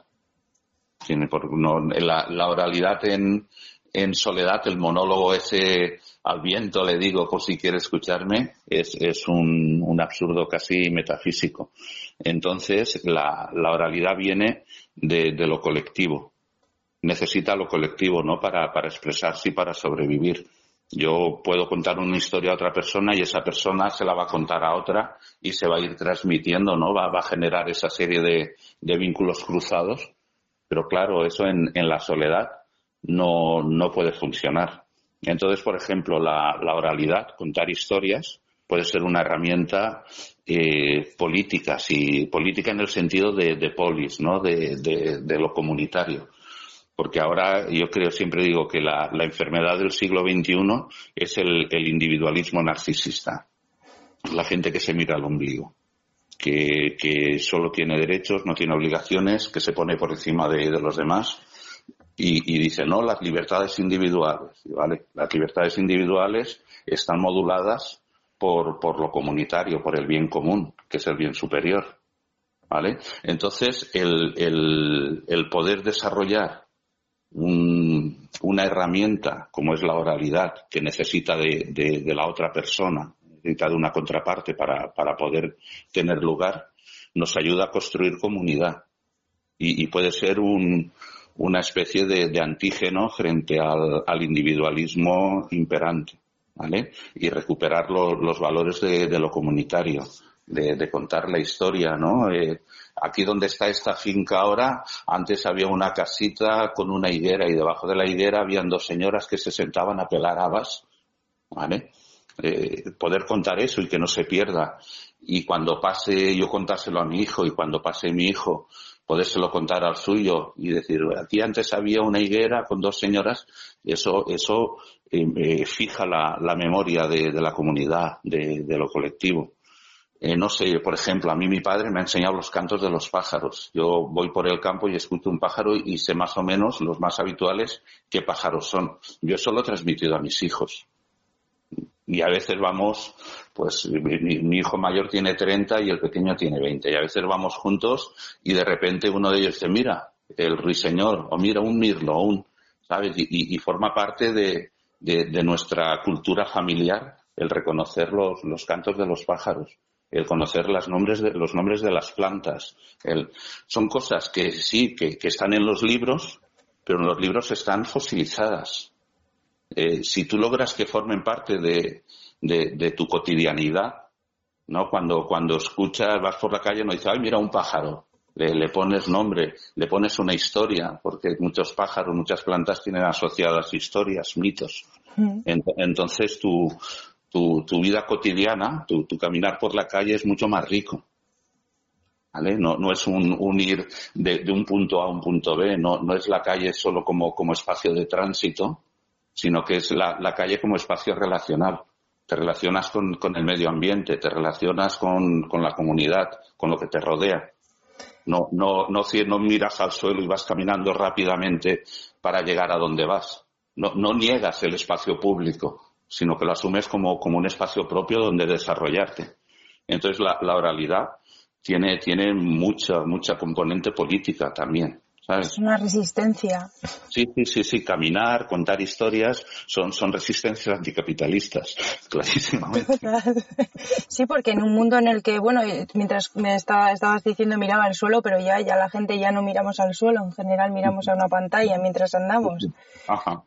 La oralidad en soledad, el monólogo ese al viento, le digo, por si quiere escucharme, es un absurdo casi metafísico. Entonces, la oralidad viene de lo colectivo. Necesita lo colectivo, ¿no?, para expresarse y para sobrevivir. Yo puedo contar una historia a otra persona y esa persona se la va a contar a otra y se va a ir transmitiendo, ¿no? Va a generar esa serie de vínculos cruzados. Pero claro, eso en la soledad no puede funcionar. Entonces, por ejemplo, la oralidad, contar historias, puede ser una herramienta política, política en el sentido de polis, ¿no?, de lo comunitario. Porque ahora yo siempre digo que la enfermedad del siglo XXI es el individualismo narcisista. La gente que se mira al ombligo, que solo tiene derechos, no tiene obligaciones, que se pone por encima de los demás y dice, no, las libertades individuales, ¿vale? Las libertades individuales están moduladas por lo comunitario, por el bien común, que es el bien superior, ¿vale? Entonces, el poder desarrollar una herramienta como es la oralidad, que necesita de la otra persona, necesita de una contraparte para poder tener lugar, nos ayuda a construir comunidad y puede ser una especie de antígeno frente al individualismo imperante, ¿vale? Y recuperar los valores de lo comunitario, de contar la historia, ¿no? aquí donde está esta finca ahora, antes había una casita con una higuera y debajo de la higuera habían 2 señoras que se sentaban a pelar habas, ¿vale? Poder contar eso y que no se pierda. Y cuando pase, yo contárselo a mi hijo, y cuando pase mi hijo, podérselo contar al suyo y decir, aquí antes había una higuera con 2 señoras, eso fija la memoria de la comunidad, de lo colectivo. No sé, por ejemplo, a mí mi padre me ha enseñado los cantos de los pájaros. Yo voy por el campo y escucho un pájaro y sé más o menos, los más habituales, qué pájaros son. Yo eso lo he transmitido a mis hijos. Y a veces vamos, pues mi hijo mayor tiene 30 y el pequeño tiene 20. Y a veces vamos juntos y de repente uno de ellos dice, mira, el ruiseñor, o mira, un mirlo, ¿sabes? Y forma parte de nuestra cultura familiar el reconocer los cantos de los pájaros, el conocer los nombres de las plantas. Son cosas que sí, que están en los libros, pero en los libros están fosilizadas. Si tú logras que formen parte de tu cotidianidad, ¿no? Cuando escuchas, vas por la calle, no dices, ay, mira un pájaro, le pones nombre, le pones una historia, porque muchos pájaros, muchas plantas tienen asociadas historias, mitos. Entonces tu vida cotidiana, tu caminar por la calle es mucho más rico, ¿vale? No es un ir de un punto A a un punto B, no es la calle solo como espacio de tránsito, sino que es la calle como espacio relacional. Te relacionas con el medio ambiente, te relacionas con la comunidad, con lo que te rodea. No miras al suelo y vas caminando rápidamente para llegar a donde vas. No niegas el espacio público, sino que lo asumes como un espacio propio donde desarrollarte. Entonces la oralidad tiene mucha componente política también, ¿sabes? Es una resistencia. Sí. Caminar, contar historias son resistencias anticapitalistas, clarísimamente. Sí, porque en un mundo en el que, bueno, mientras me estabas diciendo miraba al suelo, pero ya la gente ya no miramos al suelo, en general miramos a una pantalla mientras andamos. Ajá.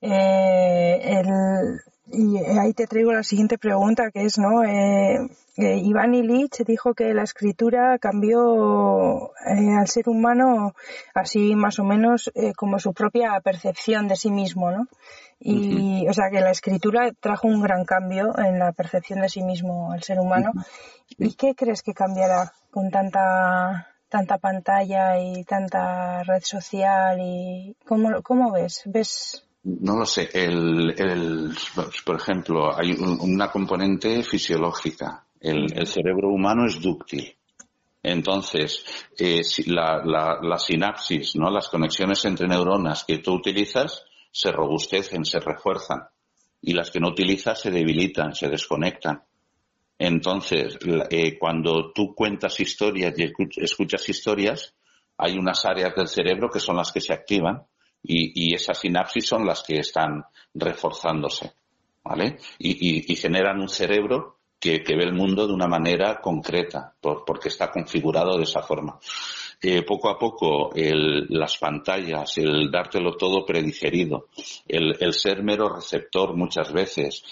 Y ahí te traigo la siguiente pregunta, que es, ¿no? Iván Illich dijo que la escritura cambió al ser humano así más o menos como su propia percepción de sí mismo, ¿no? Y, o sea, que la escritura trajo un gran cambio en la percepción de sí mismo al ser humano. ¿Y qué crees que cambiará con tanta pantalla y tanta red social? Y ¿cómo ves? No lo sé. Por ejemplo, hay una componente fisiológica. El cerebro humano es dúctil. Entonces, la sinapsis, ¿no? Las conexiones entre neuronas que tú utilizas se robustecen, se refuerzan. Y las que no utilizas se debilitan, se desconectan. Entonces, cuando tú cuentas historias y escuchas historias, hay unas áreas del cerebro que son las que se activan. Y esas sinapsis son las que están reforzándose, ¿vale? Y generan un cerebro que ve el mundo de una manera concreta, porque está configurado de esa forma. Poco a poco, las pantallas, el dártelo todo predigerido, el ser mero receptor muchas veces,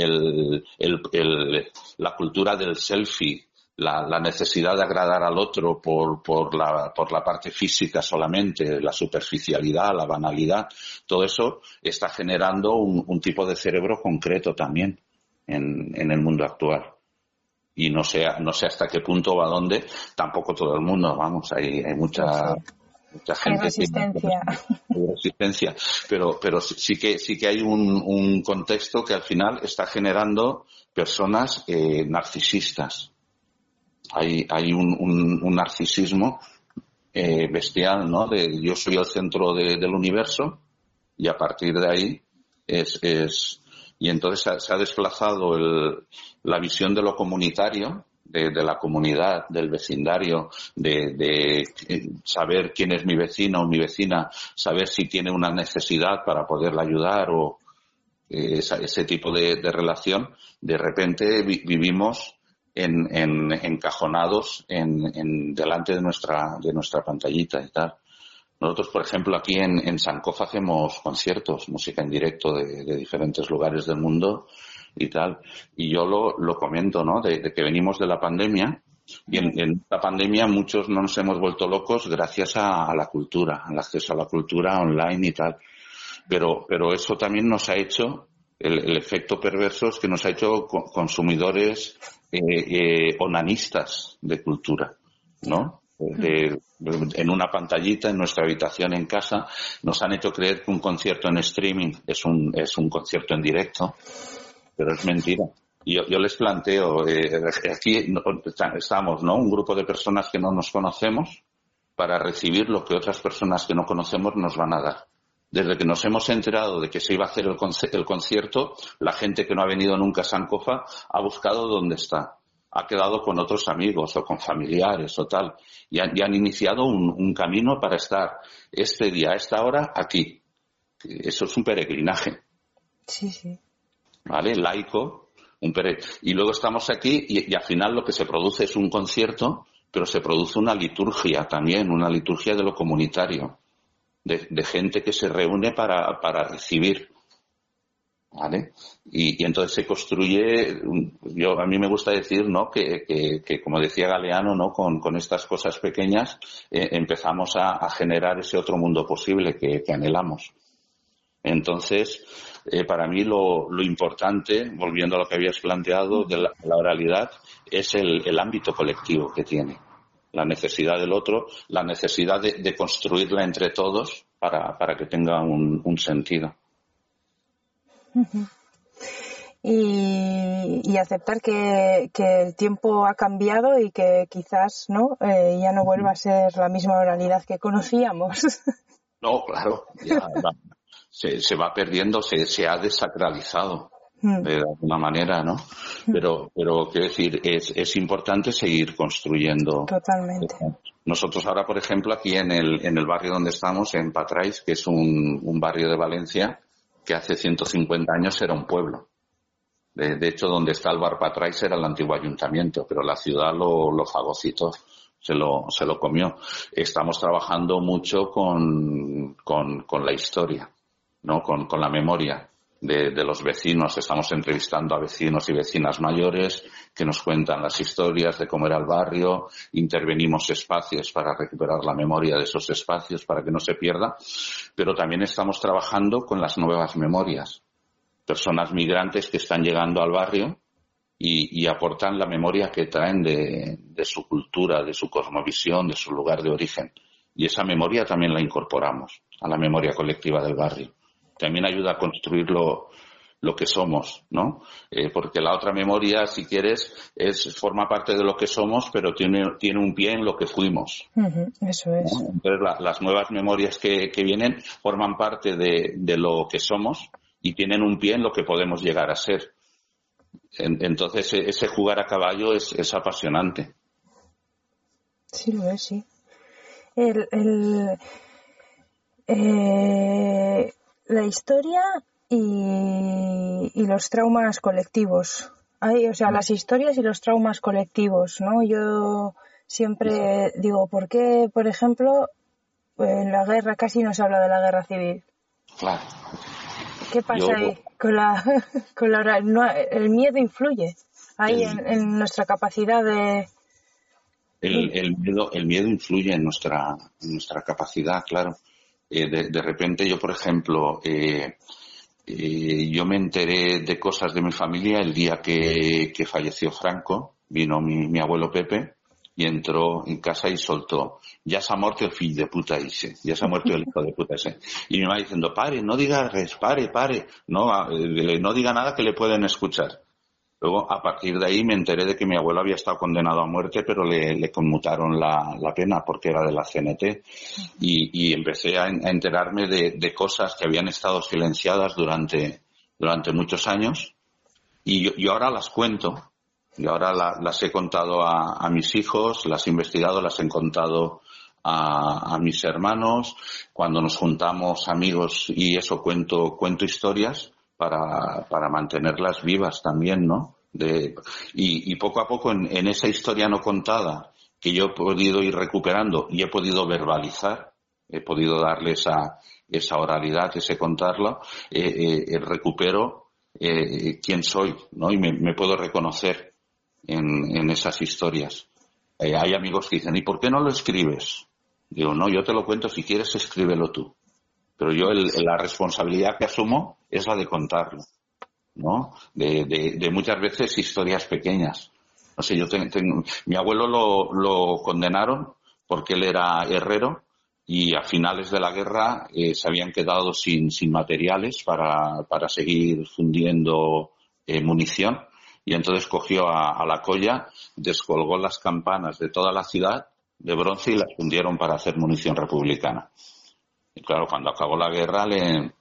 la cultura del selfie, la necesidad de agradar al otro por la parte física solamente, la superficialidad, la banalidad, todo eso está generando un tipo de cerebro concreto también en el mundo actual. Y no sé hasta qué punto o a dónde, tampoco todo el mundo, vamos, hay mucha gente. Hay resistencia. Pero sí que hay un contexto que al final está generando personas narcisistas. Hay un narcisismo bestial, ¿no? De yo soy el centro del universo y a partir de ahí y entonces se ha desplazado la visión de lo comunitario, de la comunidad, del vecindario, de saber quién es mi vecino o mi vecina, saber si tiene una necesidad para poderla ayudar o ese tipo de relación. De repente vivimos encajonados delante de nuestra pantallita y tal. Nosotros, por ejemplo, aquí en Sankofa hacemos conciertos, música en directo de diferentes lugares del mundo y tal. Y yo lo comento, ¿no? De que venimos de la pandemia Y en esta pandemia muchos no nos hemos vuelto locos gracias a la cultura, al acceso a la cultura online y tal. Pero eso también nos ha hecho, el efecto perverso es que nos ha hecho consumidores onanistas de cultura, ¿no? En una pantallita en nuestra habitación en casa nos han hecho creer que un concierto en streaming es un concierto en directo, pero es mentira. Yo les planteo, aquí estamos, ¿no? Un grupo de personas que no nos conocemos para recibir lo que otras personas que no conocemos nos van a dar. Desde que nos hemos enterado de que se iba a hacer el concierto, la gente que no ha venido nunca a Sankofa ha buscado dónde está. Ha quedado con otros amigos o con familiares o tal. Y han iniciado un camino para estar este día, a esta hora, aquí. Eso es un peregrinaje. Sí, sí. ¿Vale? Laico. Y luego estamos aquí y al final lo que se produce es un concierto, pero se produce una liturgia también, una liturgia de lo comunitario, de gente que se reúne para recibir, ¿vale? Y entonces se construye, a mí me gusta decir, ¿no? Que como decía Galeano, ¿no? Con estas cosas pequeñas empezamos a generar ese otro mundo posible que anhelamos. Entonces, para mí lo importante, volviendo a lo que habías planteado de la oralidad, es el ámbito colectivo que tiene. La necesidad del otro, la necesidad de construirla entre todos para que tenga un sentido. Y aceptar que el tiempo ha cambiado y que quizás no ya no vuelva a ser la misma oralidad que conocíamos. No, claro, ya se va perdiendo, se ha desacralizado de alguna manera, ¿no? Pero quiero decir, es importante seguir construyendo. Totalmente. Nosotros ahora, por ejemplo, aquí en el barrio donde estamos, en Patrais, que es un barrio de Valencia, que hace 150 años era un pueblo. De hecho, donde está el bar Patrais era el antiguo ayuntamiento, pero la ciudad lo fagocitó, se lo comió. Estamos trabajando mucho con la historia, ¿no? Con la memoria de los vecinos. Estamos entrevistando a vecinos y vecinas mayores que nos cuentan las historias de cómo era el barrio. Intervenimos espacios para recuperar la memoria de esos espacios para que no se pierda. Pero también estamos trabajando con las nuevas memorias. Personas migrantes que están llegando al barrio y aportan la memoria que traen de su cultura, de su cosmovisión, de su lugar de origen. Y esa memoria también la incorporamos a la memoria colectiva del barrio. También ayuda a construir lo que somos, ¿no? Porque la otra memoria, si quieres, forma parte de lo que somos, pero tiene un pie en lo que fuimos. Eso es. ¿No? Entonces, las nuevas memorias que vienen forman parte de lo que somos y tienen un pie en lo que podemos llegar a ser. Entonces, ese jugar a caballo es apasionante. Sí, lo es, sí. La historia y los traumas colectivos. Las historias y los traumas colectivos, ¿no? Yo siempre digo, ¿por qué, por ejemplo, en la guerra casi no se habla de la guerra civil? Claro. ¿Qué pasa ahí? El miedo influye ahí en nuestra capacidad de... El miedo influye en nuestra capacidad, claro. De repente yo, por ejemplo, yo me enteré de cosas de mi familia el día que falleció Franco. Vino mi abuelo Pepe y entró en casa y soltó: ya se ha muerto el fill de puta ese, ya se ha muerto el hijo de puta ese. Y mi mamá diciendo: pare, no diga res, pare, no diga nada que le pueden escuchar. Luego, a partir de ahí, me enteré de que mi abuelo había estado condenado a muerte, pero le conmutaron la pena porque era de la CNT. Y empecé a enterarme de cosas que habían estado silenciadas durante muchos años. Y yo ahora las cuento. Y ahora las he contado a mis hijos, las he investigado, las he contado a mis hermanos. Cuando nos juntamos amigos y eso, cuento historias para mantenerlas vivas también, ¿no? Y poco a poco en esa historia no contada que yo he podido ir recuperando y he podido verbalizar, he podido darle esa oralidad, ese contarlo, recupero quién soy, ¿no? Y me puedo reconocer en esas historias. hay amigos que dicen, ¿y por qué no lo escribes? Digo, no, yo te lo cuento, si quieres escríbelo tú. Pero yo la responsabilidad que asumo es la de contarlo, ¿no? De muchas veces historias pequeñas. No sé, mi abuelo lo condenaron porque él era herrero y a finales de la guerra se habían quedado sin materiales para seguir fundiendo munición, y entonces cogió a la colla, descolgó las campanas de toda la ciudad de bronce y las fundieron para hacer munición republicana. Y claro, cuando acabó la guerra le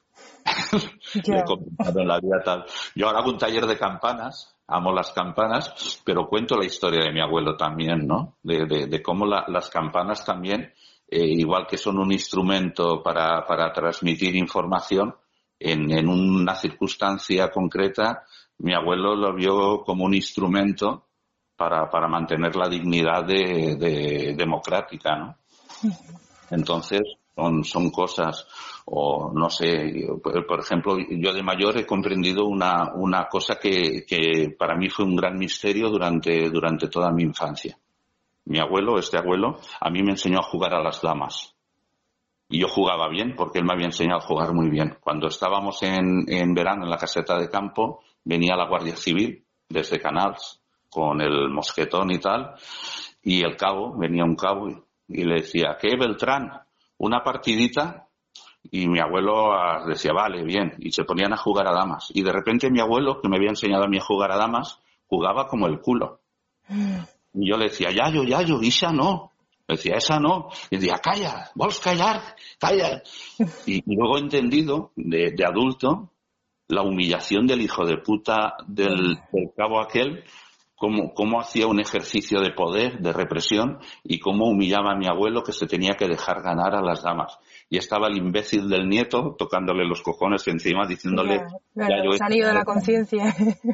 comentaron la vida tal. Yo ahora hago un taller de campanas, amo las campanas, pero cuento la historia de mi abuelo también, ¿no? De cómo las campanas también, igual que son un instrumento para transmitir información, en una circunstancia concreta, mi abuelo lo vio como un instrumento para mantener la dignidad democrática, ¿no? Entonces, son cosas, o no sé, por ejemplo, yo de mayor he comprendido una cosa que para mí fue un gran misterio durante toda mi infancia. Mi abuelo, a mí me enseñó a jugar a las damas. Y yo jugaba bien porque él me había enseñado a jugar muy bien. Cuando estábamos en verano en la caseta de campo, venía la Guardia Civil desde Canals con el mosquetón y tal, y venía un cabo y le decía, ¿qué, Beltrán? ¿Una partidita? Y mi abuelo decía, vale, bien, y se ponían a jugar a damas. Y de repente mi abuelo, que me había enseñado a mí a jugar a damas, jugaba como el culo. Y yo le decía, Yayo, Isha no. Le decía, esa no. Y decía, calla, vols callar, calla. Y luego he entendido, de adulto, la humillación del hijo de puta del cabo aquel, cómo hacía un ejercicio de poder, de represión, y cómo humillaba a mi abuelo, que se tenía que dejar ganar a las damas. Y estaba el imbécil del nieto tocándole los cojones encima, diciéndole... se han ido de la conciencia.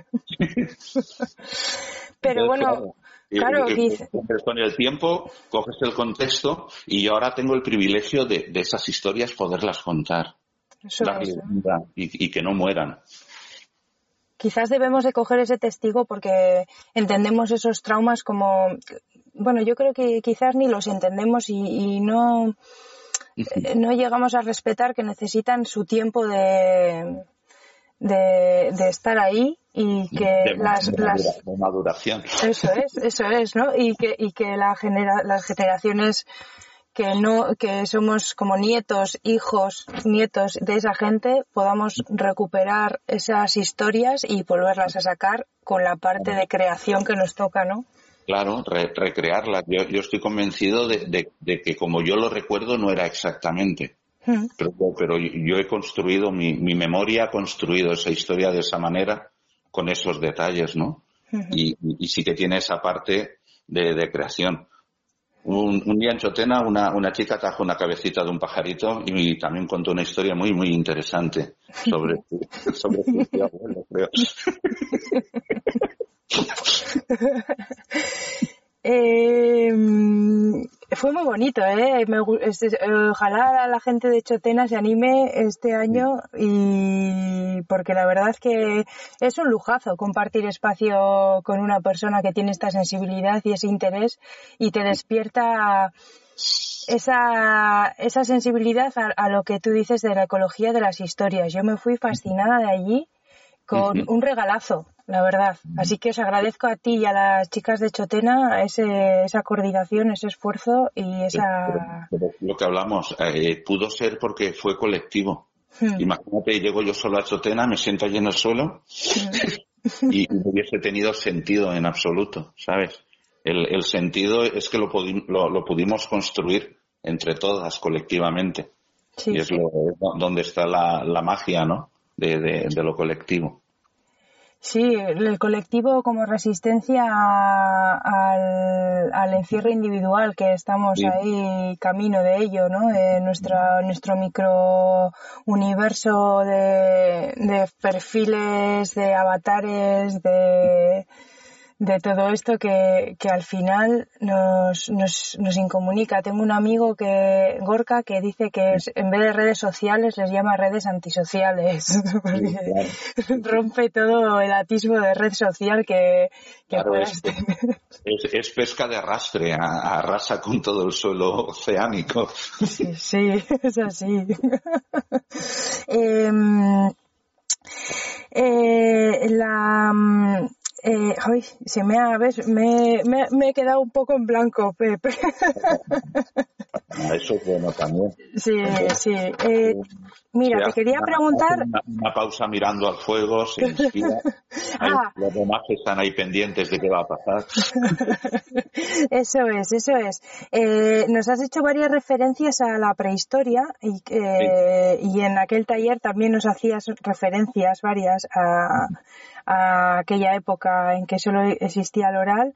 Pero bueno... Claro, con el tiempo coges el contexto y yo ahora tengo el privilegio de esas historias poderlas contar. Y que no mueran. Quizás debemos de coger ese testigo porque entendemos esos traumas como... Bueno, yo creo que quizás ni los entendemos y no llegamos a respetar que necesitan su tiempo de estar ahí y que de maduración. Eso es, ¿no? Y que las generaciones que somos como hijos, nietos de esa gente, podamos recuperar esas historias y volverlas a sacar con la parte de creación que nos toca, ¿no? Claro, recrearlas. Yo estoy convencido de que como yo lo recuerdo no era exactamente. Pero yo he construido, mi memoria ha construido esa historia de esa manera, con esos detalles, ¿no? Y sí que tiene esa parte de creación. Un día en Chotena una chica trajo una cabecita de un pajarito y también contó una historia muy, muy interesante sobre su abuelo, creo. Fue muy bonito, ojalá la gente de Chotena se anime este año, y porque la verdad es que es un lujazo compartir espacio con una persona que tiene esta sensibilidad y ese interés y te despierta esa sensibilidad a lo que tú dices de la ecología de las historias. Yo me fui fascinada de allí con un regalazo, la verdad. Así que os agradezco a ti y a las chicas de Chotena esa coordinación, ese esfuerzo y esa... Pero lo que hablamos, pudo ser porque fue colectivo. Imagínate, llego yo solo a Chotena, me siento allí en el suelo y no hubiese tenido sentido en absoluto, ¿sabes? El sentido es que lo pudimos construir entre todas, colectivamente. Sí, y es donde está la magia, ¿no? De lo colectivo. Sí, el colectivo como resistencia al encierro individual, que estamos ahí camino de ello, ¿no? Nuestro micro universo de perfiles, de avatares, de de todo esto que al final nos incomunica. Tengo un amigo Gorka, que dice que en vez de redes sociales les llama redes antisociales, porque rompe todo el atisbo de red social que Claro, puedas tener. es pesca de arrastre, arrasa con todo el suelo oceánico. Sí, es así. Ay, me he quedado un poco en blanco, Pepe. Eso es bueno también. Sí. Mira, te quería preguntar... Una pausa mirando al fuego, se inspira. Los demás están ahí pendientes de qué va a pasar. Eso es. Nos has hecho varias referencias a la prehistoria y en aquel taller también nos hacías referencias varias a aquella época en que solo existía el oral.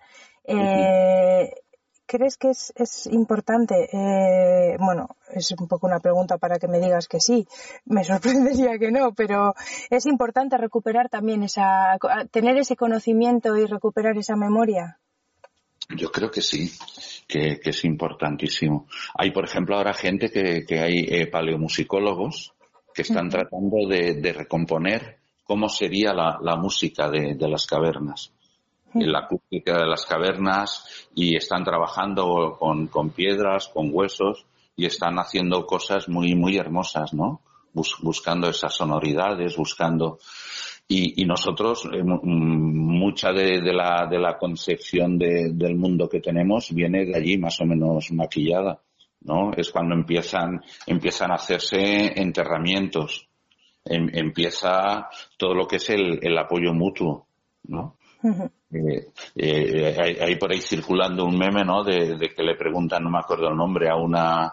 ¿Crees que es importante? Bueno, es un poco una pregunta para que me digas que sí. Me sorprendería que no, pero es importante recuperar también tener ese conocimiento y recuperar esa memoria. Yo creo que sí, que es importantísimo. Hay, por ejemplo, ahora gente que hay paleomusicólogos que están tratando de recomponer cómo sería la música de las cavernas. La acústica de las cavernas, y están trabajando con piedras, con huesos, y están haciendo cosas muy, muy hermosas, ¿no? Buscando esas sonoridades, y nosotros, mucha de la concepción del mundo que tenemos viene de allí, más o menos maquillada, ¿no? Es cuando empiezan a hacerse enterramientos, empieza todo lo que es el apoyo mutuo, ¿no? Hay por ahí circulando un meme, ¿no? De que le preguntan, no me acuerdo el nombre, a una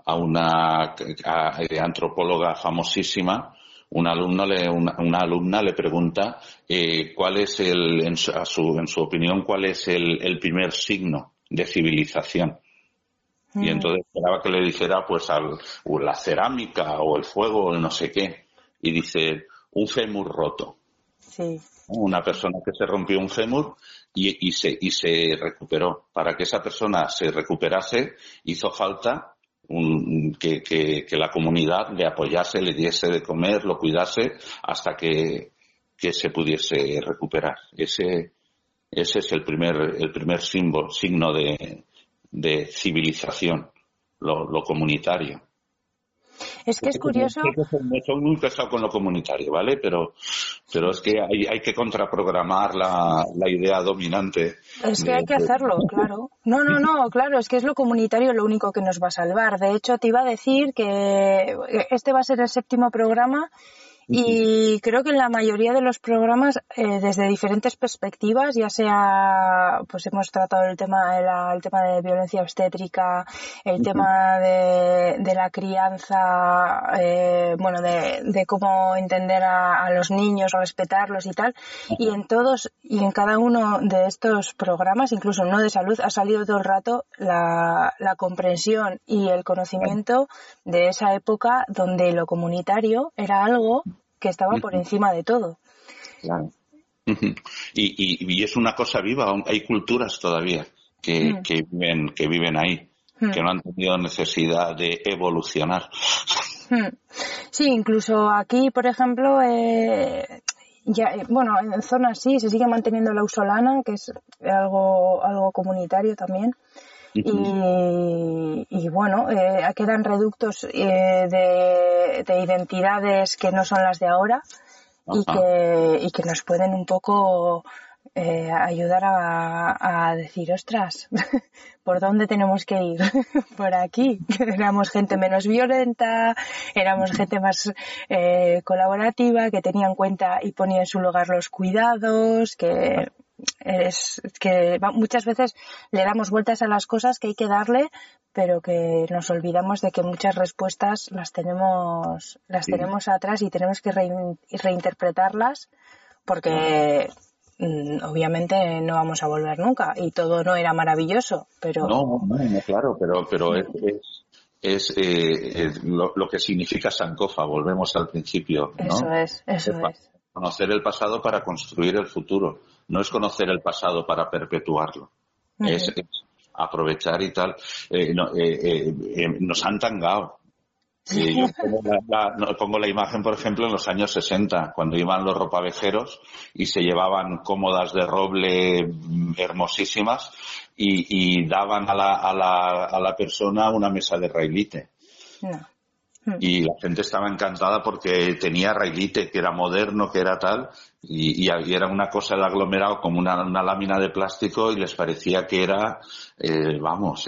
antropóloga famosísima. Una alumna le pregunta cuál es en su opinión, cuál es el primer signo de civilización. Y entonces esperaba que le dijera pues la cerámica o el fuego o el no sé qué. Y dice, un fémur roto. Sí. Una persona que se rompió un fémur y se recuperó. Para que esa persona se recuperase, hizo falta que la comunidad le apoyase, le diese de comer, lo cuidase hasta que se pudiese recuperar. Ese es el primer signo de civilización, lo comunitario. Es que es curioso. Soy muy pesado con lo comunitario, ¿vale? Pero es que hay que contraprogramar la idea dominante. Es que hay que hacerlo, claro. No, claro, es que es lo comunitario lo único que nos va a salvar. De hecho, te iba a decir que este va a ser el 7º programa. Y creo que en la mayoría de los programas, desde diferentes perspectivas, ya sea, pues hemos tratado el tema de violencia obstétrica, el tema de la crianza, bueno, de cómo entender a los niños, respetarlos y tal. Y en cada uno de estos programas, incluso no de salud, ha salido todo el rato la comprensión y el conocimiento de esa época donde lo comunitario era algo que estaba por encima de todo. Claro. Y es una cosa viva, hay culturas todavía que viven ahí, que no han tenido necesidad de evolucionar. Sí, incluso aquí, por ejemplo, bueno, en zonas sí, se sigue manteniendo la usolana, que es algo comunitario también. Y bueno, quedan reductos de identidades que no son las de ahora y que nos pueden un poco ayudar a decir, ostras, ¿por dónde tenemos que ir? Por aquí. Éramos gente menos violenta, éramos gente más colaborativa, que tenía en cuenta y ponía en su lugar los cuidados, que muchas veces le damos vueltas a las cosas que hay que darle, pero que nos olvidamos de que muchas respuestas las tenemos atrás y tenemos que reinterpretarlas porque obviamente no vamos a volver nunca y todo no era maravilloso, pero no, claro, pero es lo que significa Sankofa. Volvemos al principio, ¿no? Eso es. Conocer el pasado para construir el futuro. no es conocer el pasado para perpetuarlo, es aprovechar y tal. Nos han tangado. Yo pongo la imagen, por ejemplo, en los años 60, cuando iban los ropavejeros y se llevaban cómodas de roble hermosísimas y daban a la persona una mesa de railite. No. Y la gente estaba encantada porque tenía railite, que era moderno, que era tal, y era una cosa de aglomerado como una lámina de plástico, y les parecía que era, el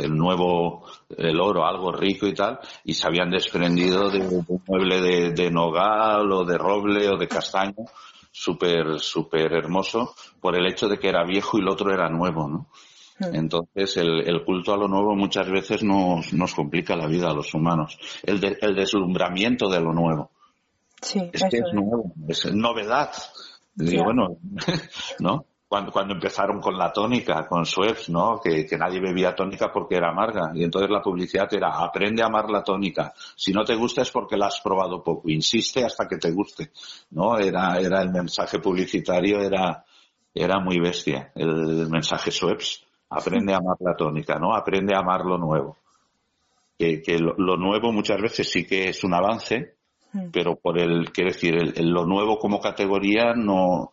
oro, algo rico y tal, y se habían desprendido de un mueble de nogal o de roble o de castaño, súper hermoso, por el hecho de que era viejo y el otro era nuevo, ¿no? Entonces el culto a lo nuevo muchas veces nos complica la vida a los humanos. El deslumbramiento de lo nuevo. Sí, Es nuevo, es novedad. Digo, bueno, ¿no? Cuando empezaron con la tónica, con Schweppes, ¿no? Que nadie bebía tónica porque era amarga. Y entonces la publicidad era, aprende a amar la tónica. Si no te gusta es porque la has probado poco. Insiste hasta que te guste, ¿no? Era el mensaje publicitario, era muy bestia. El mensaje Schweppes. Aprende a amar la tónica, ¿no? Aprende a amar lo nuevo. Que lo nuevo muchas veces sí que es un avance, pero quiero decir, lo nuevo como categoría no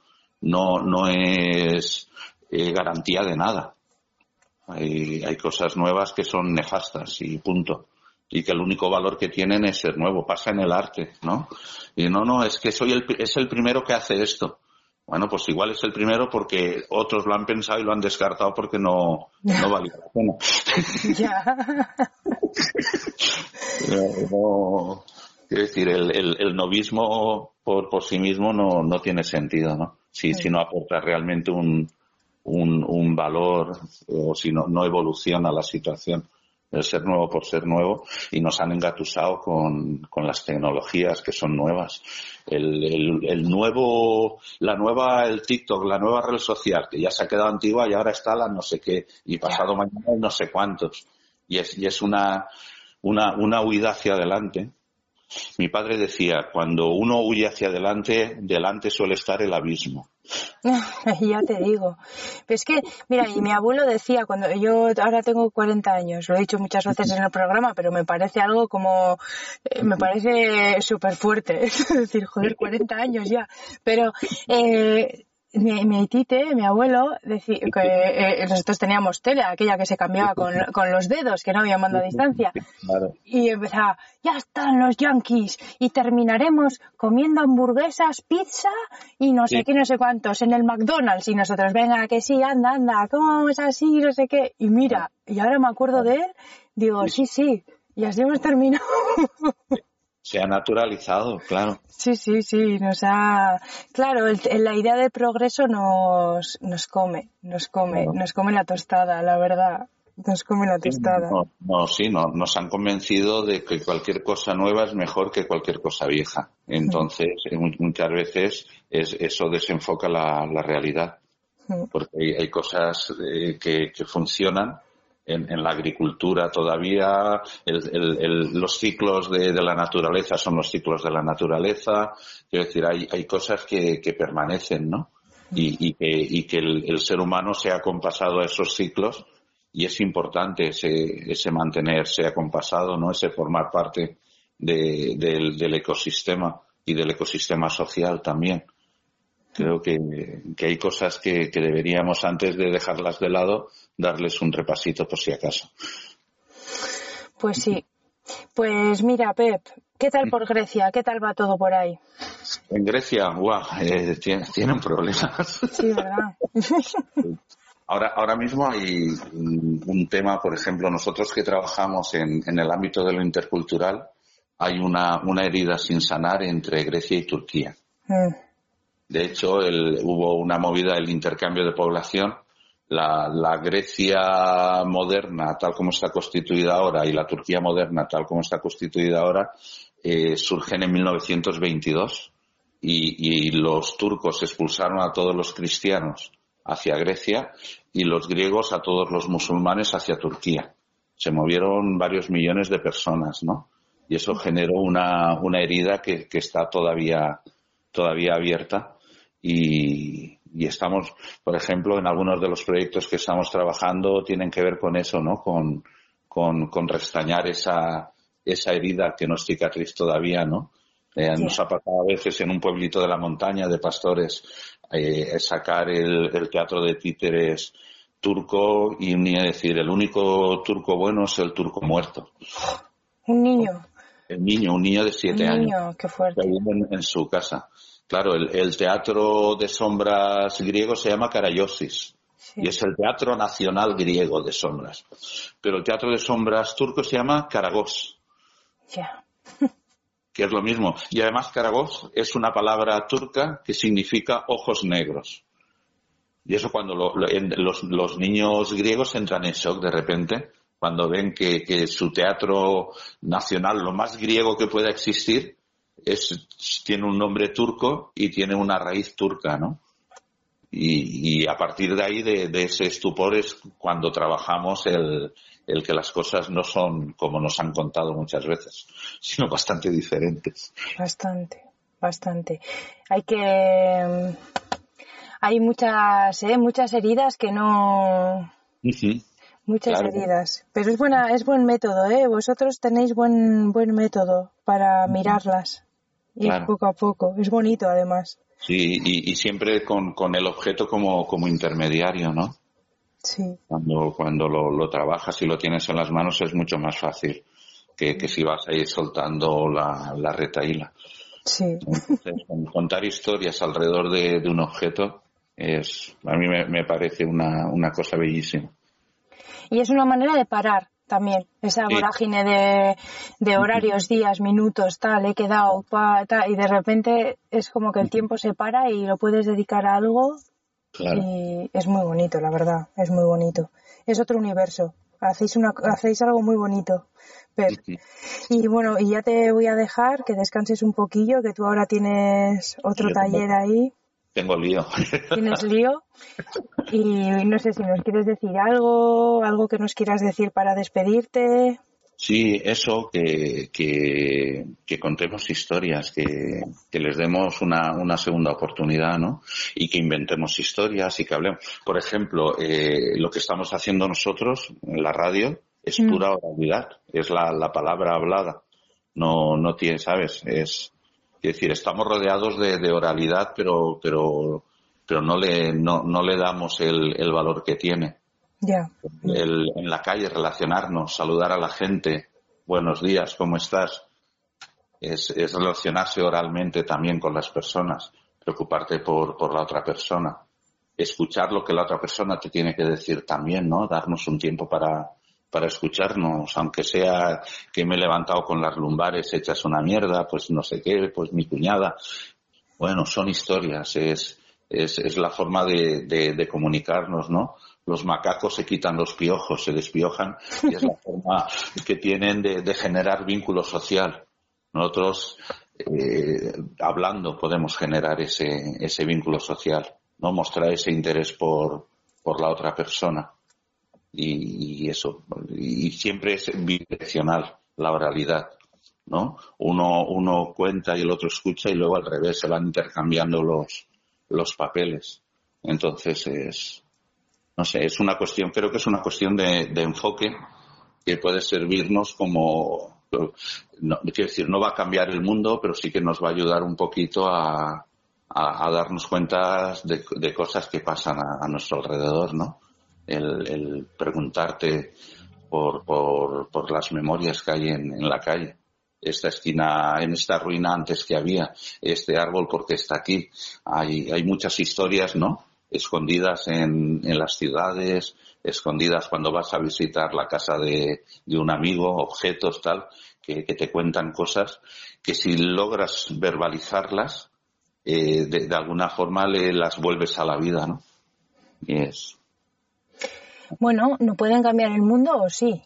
es garantía de nada. Hay cosas nuevas que son nefastas y punto. Y que el único valor que tienen es ser nuevo. Pasa en el arte, ¿no? Y no, es que es el primero que hace esto. Bueno, pues igual es el primero porque otros lo han pensado y lo han descartado porque no valía la pena. Quiero decir, el novismo por sí mismo no tiene sentido, ¿no? Si no aporta realmente un valor o si no evoluciona la situación. El ser nuevo por ser nuevo, y nos han engatusado con las tecnologías que son nuevas. El TikTok, la nueva red social, que ya se ha quedado antigua y ahora está la no sé qué, y pasado mañana no sé cuántos. Y es una huida hacia adelante. Mi padre decía, cuando uno huye hacia adelante, delante suele estar el abismo. Ya te digo. Pero es que, mira, y mi abuelo decía, cuando yo ahora tengo 40 años, lo he dicho muchas veces en el programa, pero me parece algo como, me parece súper fuerte. Es decir, joder, 40 años ya. Pero, mi tite, mi abuelo, decía que nosotros teníamos tele, aquella que se cambiaba con los dedos, que no había mando a distancia. Claro. Y empezaba, ya están los yanquis y terminaremos comiendo hamburguesas, pizza y no sé qué, no sé cuántos en el McDonald's. Y nosotros, venga, que sí, anda, ¿cómo es así? No sé qué. Y mira, y ahora me acuerdo de él, digo, sí, y así hemos terminado. Se ha naturalizado, claro. Sí, claro, la idea del progreso nos come la tostada, la verdad. Nos come la tostada. Nos han convencido de que cualquier cosa nueva es mejor que cualquier cosa vieja. Entonces, muchas veces eso desenfoca la realidad. Porque hay cosas que funcionan. En la agricultura todavía los ciclos de la naturaleza son los ciclos de la naturaleza. Quiero decir, hay cosas que permanecen, ¿no? Y que el ser humano se ha acompasado a esos ciclos, y es importante ese mantenerse acompasado, ¿no? Ese formar parte del ecosistema y del ecosistema social también. Creo que hay cosas que deberíamos, antes de dejarlas de lado, darles un repasito por si acaso. Pues sí. Pues mira, Pep, ¿qué tal por Grecia? ¿Qué tal va todo por ahí? En Grecia, tienen problemas. Sí, ¿verdad? Ahora mismo hay un tema, por ejemplo, nosotros que trabajamos en el ámbito de lo intercultural, hay una herida sin sanar entre Grecia y Turquía. De hecho, hubo una movida del intercambio de población. La Grecia moderna, tal como está constituida ahora, y la Turquía moderna, tal como está constituida ahora, surgen en 1922, y los turcos expulsaron a todos los cristianos hacia Grecia y los griegos a todos los musulmanes hacia Turquía. Se movieron varios millones de personas, ¿no? Y eso generó una herida que está todavía abierta. Y Y estamos, por ejemplo, en algunos de los proyectos que estamos trabajando tienen que ver con eso, ¿no? Con restañar esa herida que no es cicatriz todavía, ¿no? Nos ha pasado a veces en un pueblito de la montaña de pastores sacar el teatro de títeres turco y decir, el único turco bueno es el turco muerto. Un niño. Un niño de 7 años. Qué fuerte. Que vive en su casa. Claro, el teatro de sombras griego se llama Karaiosis. Sí. Y es el teatro nacional griego de sombras. Pero el teatro de sombras turco se llama Karagos. Ya. Que es lo mismo. Y además Karagos es una palabra turca que significa ojos negros. Y eso cuando los niños griegos entran en shock de repente, cuando ven que su teatro nacional, lo más griego que pueda existir, tiene un nombre turco y tiene una raíz turca, ¿no? Y a partir de ahí, de ese estupor, es cuando trabajamos el que las cosas no son como nos han contado muchas veces, sino bastante diferentes. Bastante. Hay muchas heridas que no... Uh-huh. Muchas heridas. Pero es buen método, ¿eh? Vosotros tenéis buen método para mirarlas. Y poco a poco. Es bonito, además. Sí, y siempre con el objeto como intermediario, ¿no? Sí. Cuando lo trabajas y lo tienes en las manos es mucho más fácil que si vas a ir soltando la retahíla. Sí. Entonces, contar historias alrededor de un objeto a mí me parece una cosa bellísima. Y es una manera de parar también, esa vorágine de horarios, días, minutos, tal, he quedado, tal, y de repente es como que el tiempo se para y lo puedes dedicar a algo. Claro. Y es muy bonito, la verdad, es muy bonito. Es otro universo, hacéis algo muy bonito. Pero, y bueno, y ya te voy a dejar que descanses un poquillo, que tú ahora tienes otro taller ahí. Tengo lío. Tienes lío. Y no sé si nos quieres decir algo que nos quieras decir para despedirte. Sí, eso, que contemos historias, que les demos una segunda oportunidad, ¿no? Y que inventemos historias y que hablemos. Por ejemplo, lo que estamos haciendo nosotros en la radio es pura oralidad, es la palabra hablada. No tiene, ¿sabes? Es decir, estamos rodeados de oralidad, pero no le damos el valor que tiene. Ya. En la calle relacionarnos, saludar a la gente, buenos días, ¿cómo estás? Es relacionarse oralmente también con las personas, preocuparte por la otra persona, escuchar lo que la otra persona te tiene que decir también, ¿no? Darnos un tiempo para escucharnos, aunque sea que me he levantado con las lumbares hechas una mierda, pues no sé qué, pues mi cuñada. Bueno, son historias, es la forma de comunicarnos, ¿no? Los macacos se quitan los piojos, se despiojan, y es la forma que tienen de generar vínculo social. Nosotros, hablando, podemos generar ese vínculo social, ¿no? Mostrar ese interés por la otra persona. Y eso, y siempre es bidireccional la oralidad, ¿no? Uno cuenta y el otro escucha y luego al revés se van intercambiando los papeles. Entonces es una cuestión, creo que es una cuestión de enfoque que puede servirnos como, quiero decir, no va a cambiar el mundo, pero sí que nos va a ayudar un poquito a darnos cuenta de cosas que pasan a nuestro alrededor, ¿no? El preguntarte por las memorias que hay en la calle. Esta esquina, en esta ruina antes que había, este árbol porque está aquí. Hay muchas historias, ¿no? Escondidas en las ciudades, escondidas cuando vas a visitar la casa de un amigo, objetos, tal, que te cuentan cosas que si logras verbalizarlas, de alguna forma las vuelves a la vida, ¿no? Y es... Bueno, ¿no pueden cambiar el mundo o sí?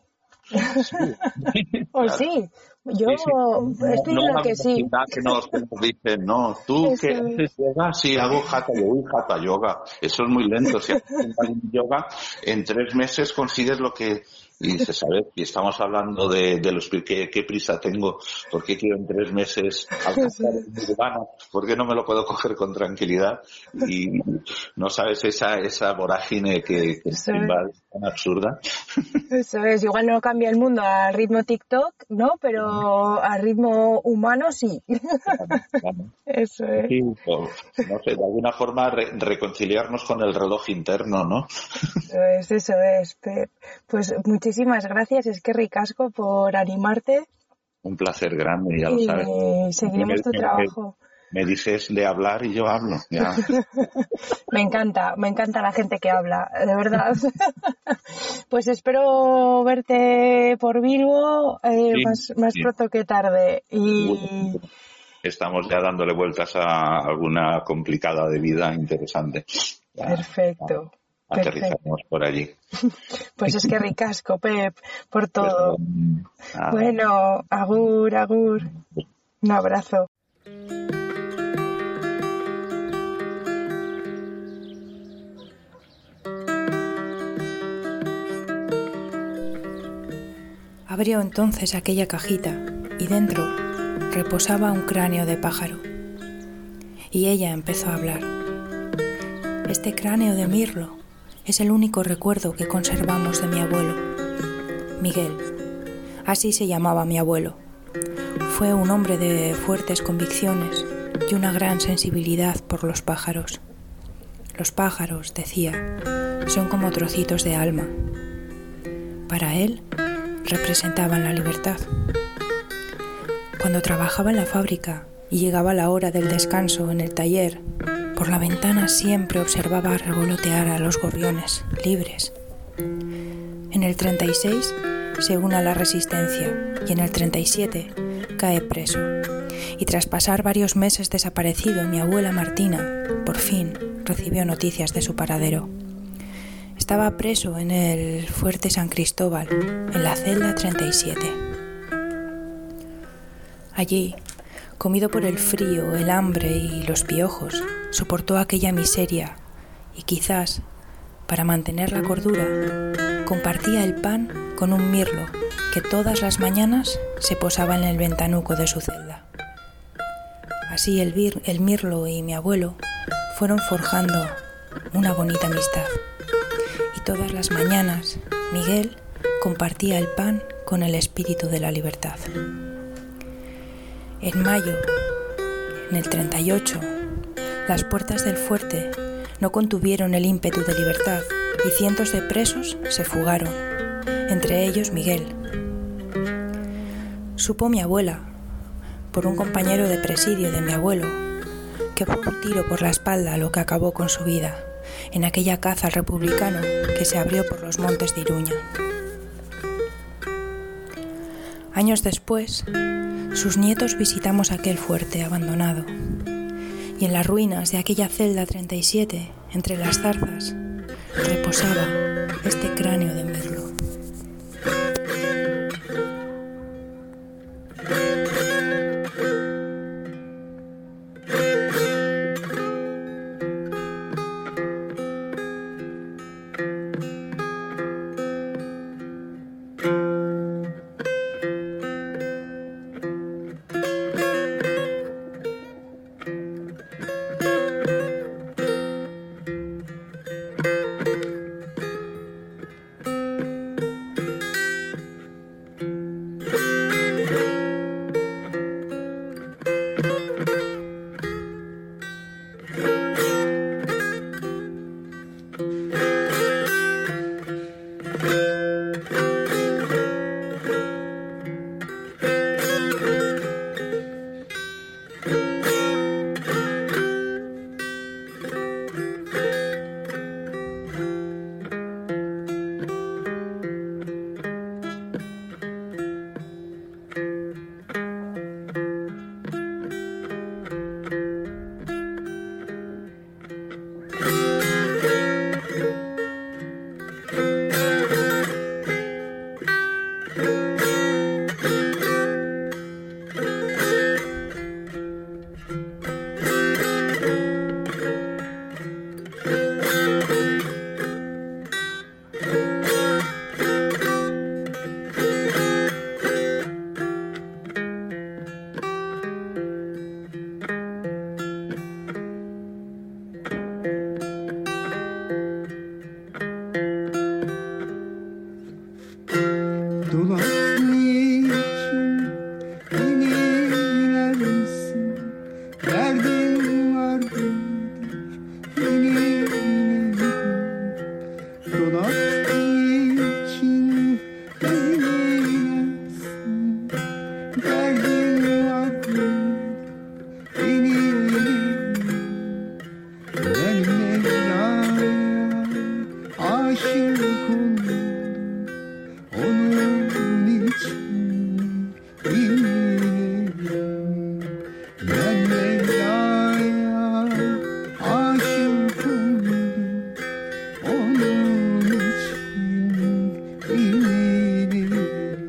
¿O sí? Yo estoy en lo que sí. Que nos dicen, no, tú que haces yoga, sí, hago hatha yoga. Eso es muy lento. Si haces yoga, en 3 meses consigues lo que Y dice, ¿sabes? Y estamos hablando de los qué prisa tengo, ¿por qué quiero en 3 meses alcanzar el nirvana? ¿Por qué no me lo puedo coger con tranquilidad? Y no sabes esa vorágine que Eso invade, tan absurda. Eso es, igual no cambia el mundo al ritmo TikTok, ¿no? Pero al ritmo humano sí. Claro. Eso es. Sí, o, no sé, de alguna forma reconciliarnos con el reloj interno, ¿no? Eso es, Pep. Pues muchísimas gracias, es que ricasco por animarte Un placer grande, ya lo sabes. y seguiremos tu trabajo. Me dices de hablar y yo hablo. Ya. Me encanta la gente que habla, de verdad. Pues espero verte por Bilbo más Sí. pronto que tarde. Y Estamos ya dándole vueltas a alguna complicada de vida interesante. Ya, perfecto. aterrizamos por allí. Pues es que ricasco, Pep, por todo. Nada. Bueno, agur, agur. Un abrazo. Abrió entonces aquella cajita y dentro reposaba un cráneo de pájaro. Y ella empezó a hablar. Este cráneo de mirlo es el único recuerdo que conservamos de mi abuelo, Miguel. Así se llamaba mi abuelo. Fue un hombre de fuertes convicciones y una gran sensibilidad por los pájaros. Los pájaros, decía, son como trocitos de alma. Para él, representaban la libertad. Cuando trabajaba en la fábrica y llegaba la hora del descanso en el taller, por la ventana siempre observaba revolotear a los gorriones, libres. En el 36 se une a la resistencia y en el 37 cae preso. Y tras pasar varios meses desaparecido, mi abuela Martina, por fin, recibió noticias de su paradero. Estaba preso en el Fuerte San Cristóbal, en la celda 37. Allí, comido por el frío, el hambre y los piojos, soportó aquella miseria y quizás, para mantener la cordura, compartía el pan con un mirlo que todas las mañanas se posaba en el ventanuco de su celda. Así el mirlo y mi abuelo fueron forjando una bonita amistad. Y todas las mañanas Miguel compartía el pan con el espíritu de la libertad. En mayo, en el 38, las puertas del fuerte no contuvieron el ímpetu de libertad y cientos de presos se fugaron, entre ellos Miguel. Supo mi abuela, por un compañero de presidio de mi abuelo, que fue un tiro por la espalda lo que acabó con su vida en aquella caza al republicano que se abrió por los montes de Iruña. Años después, sus nietos visitamos aquel fuerte abandonado y en las ruinas de aquella celda 37, entre las zarzas, reposaba este cráneo de mirlo. Derdim vardır benim, donattığı için eğlensin. Derdim vardır benim, ben Mevla'ya aşık oldum, onun için dinlerim. Ben Mevla'ya aşık oldum, onun için dinlerim.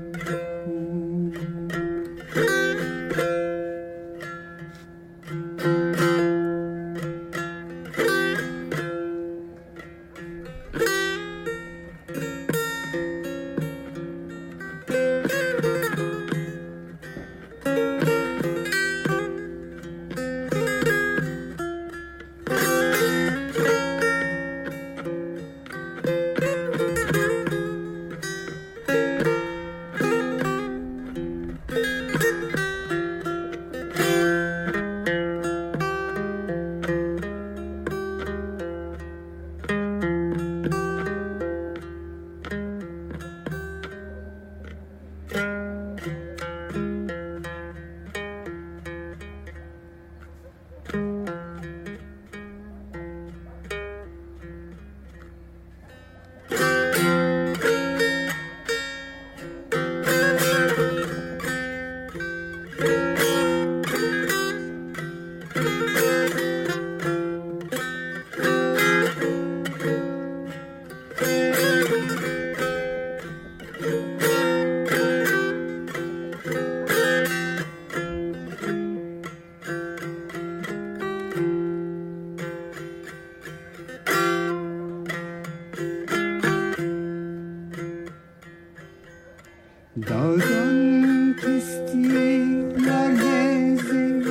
Dağdan kestiler gezer,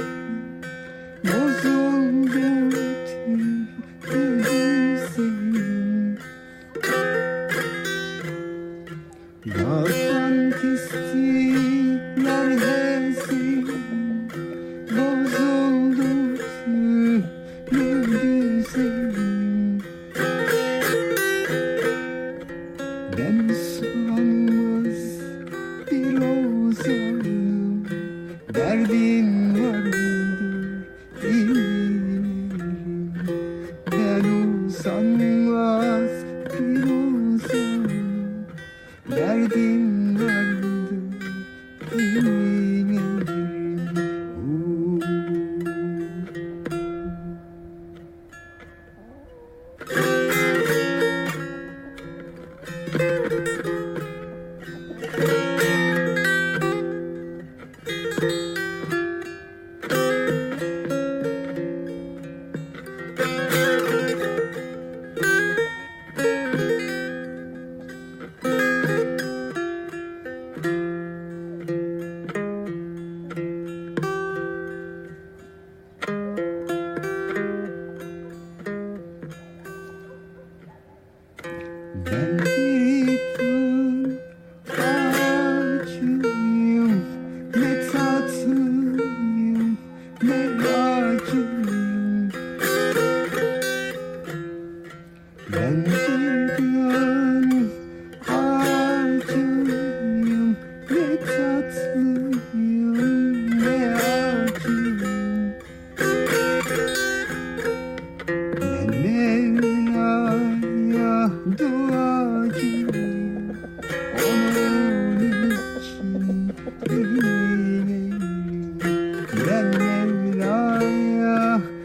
bozuldu tüylerim. Dağdan kestiler gezer, bozuldu tüylerim. Ben sanmaz bir ozanım, derdim vardır bilirim. Ben usanmaz bir ozanım, derdim vardır bilirim. Ben bir tür ağacıyım, ne tatlıyım, ne acıyım. Ben bir gün ağacıyım, ne tatlıyım, ne acıyım. Ben Mevla'ya duacıyım, onun için dinlerim. Ben Mevla'ya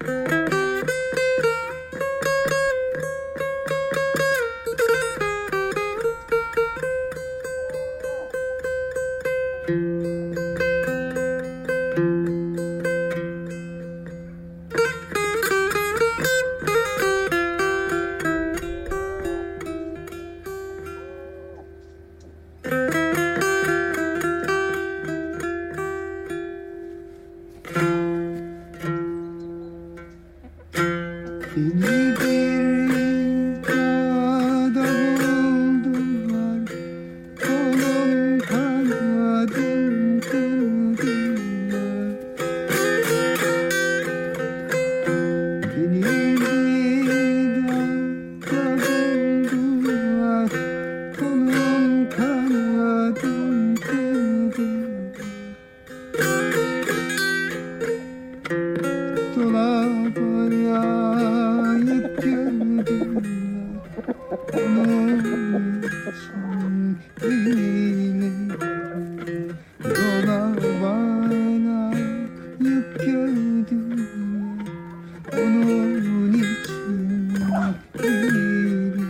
Beni bir dağda buldular, kolum kanadım kıldılar. Beni bir dağda buldular, kolum kanadım kıldılar. Dolaba layık gördüler, onun için değilim. Dolaba layık gördüler, onun için değilim.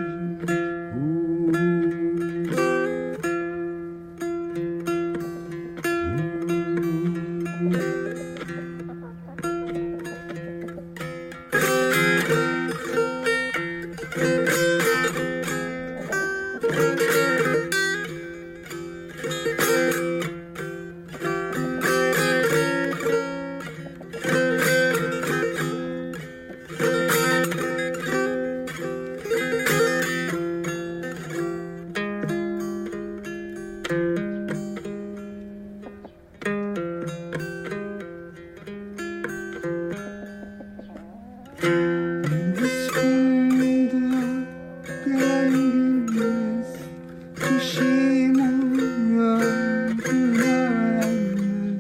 Yıldızında gelen güneş, kışım uyandılar ermez.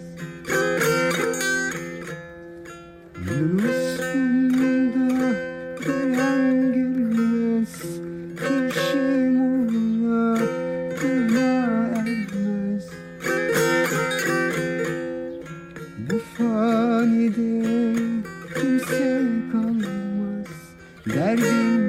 Yıldızında gelen güneş, kışım uyandılar ermez. Bu fanide kimse kalmaz, derdim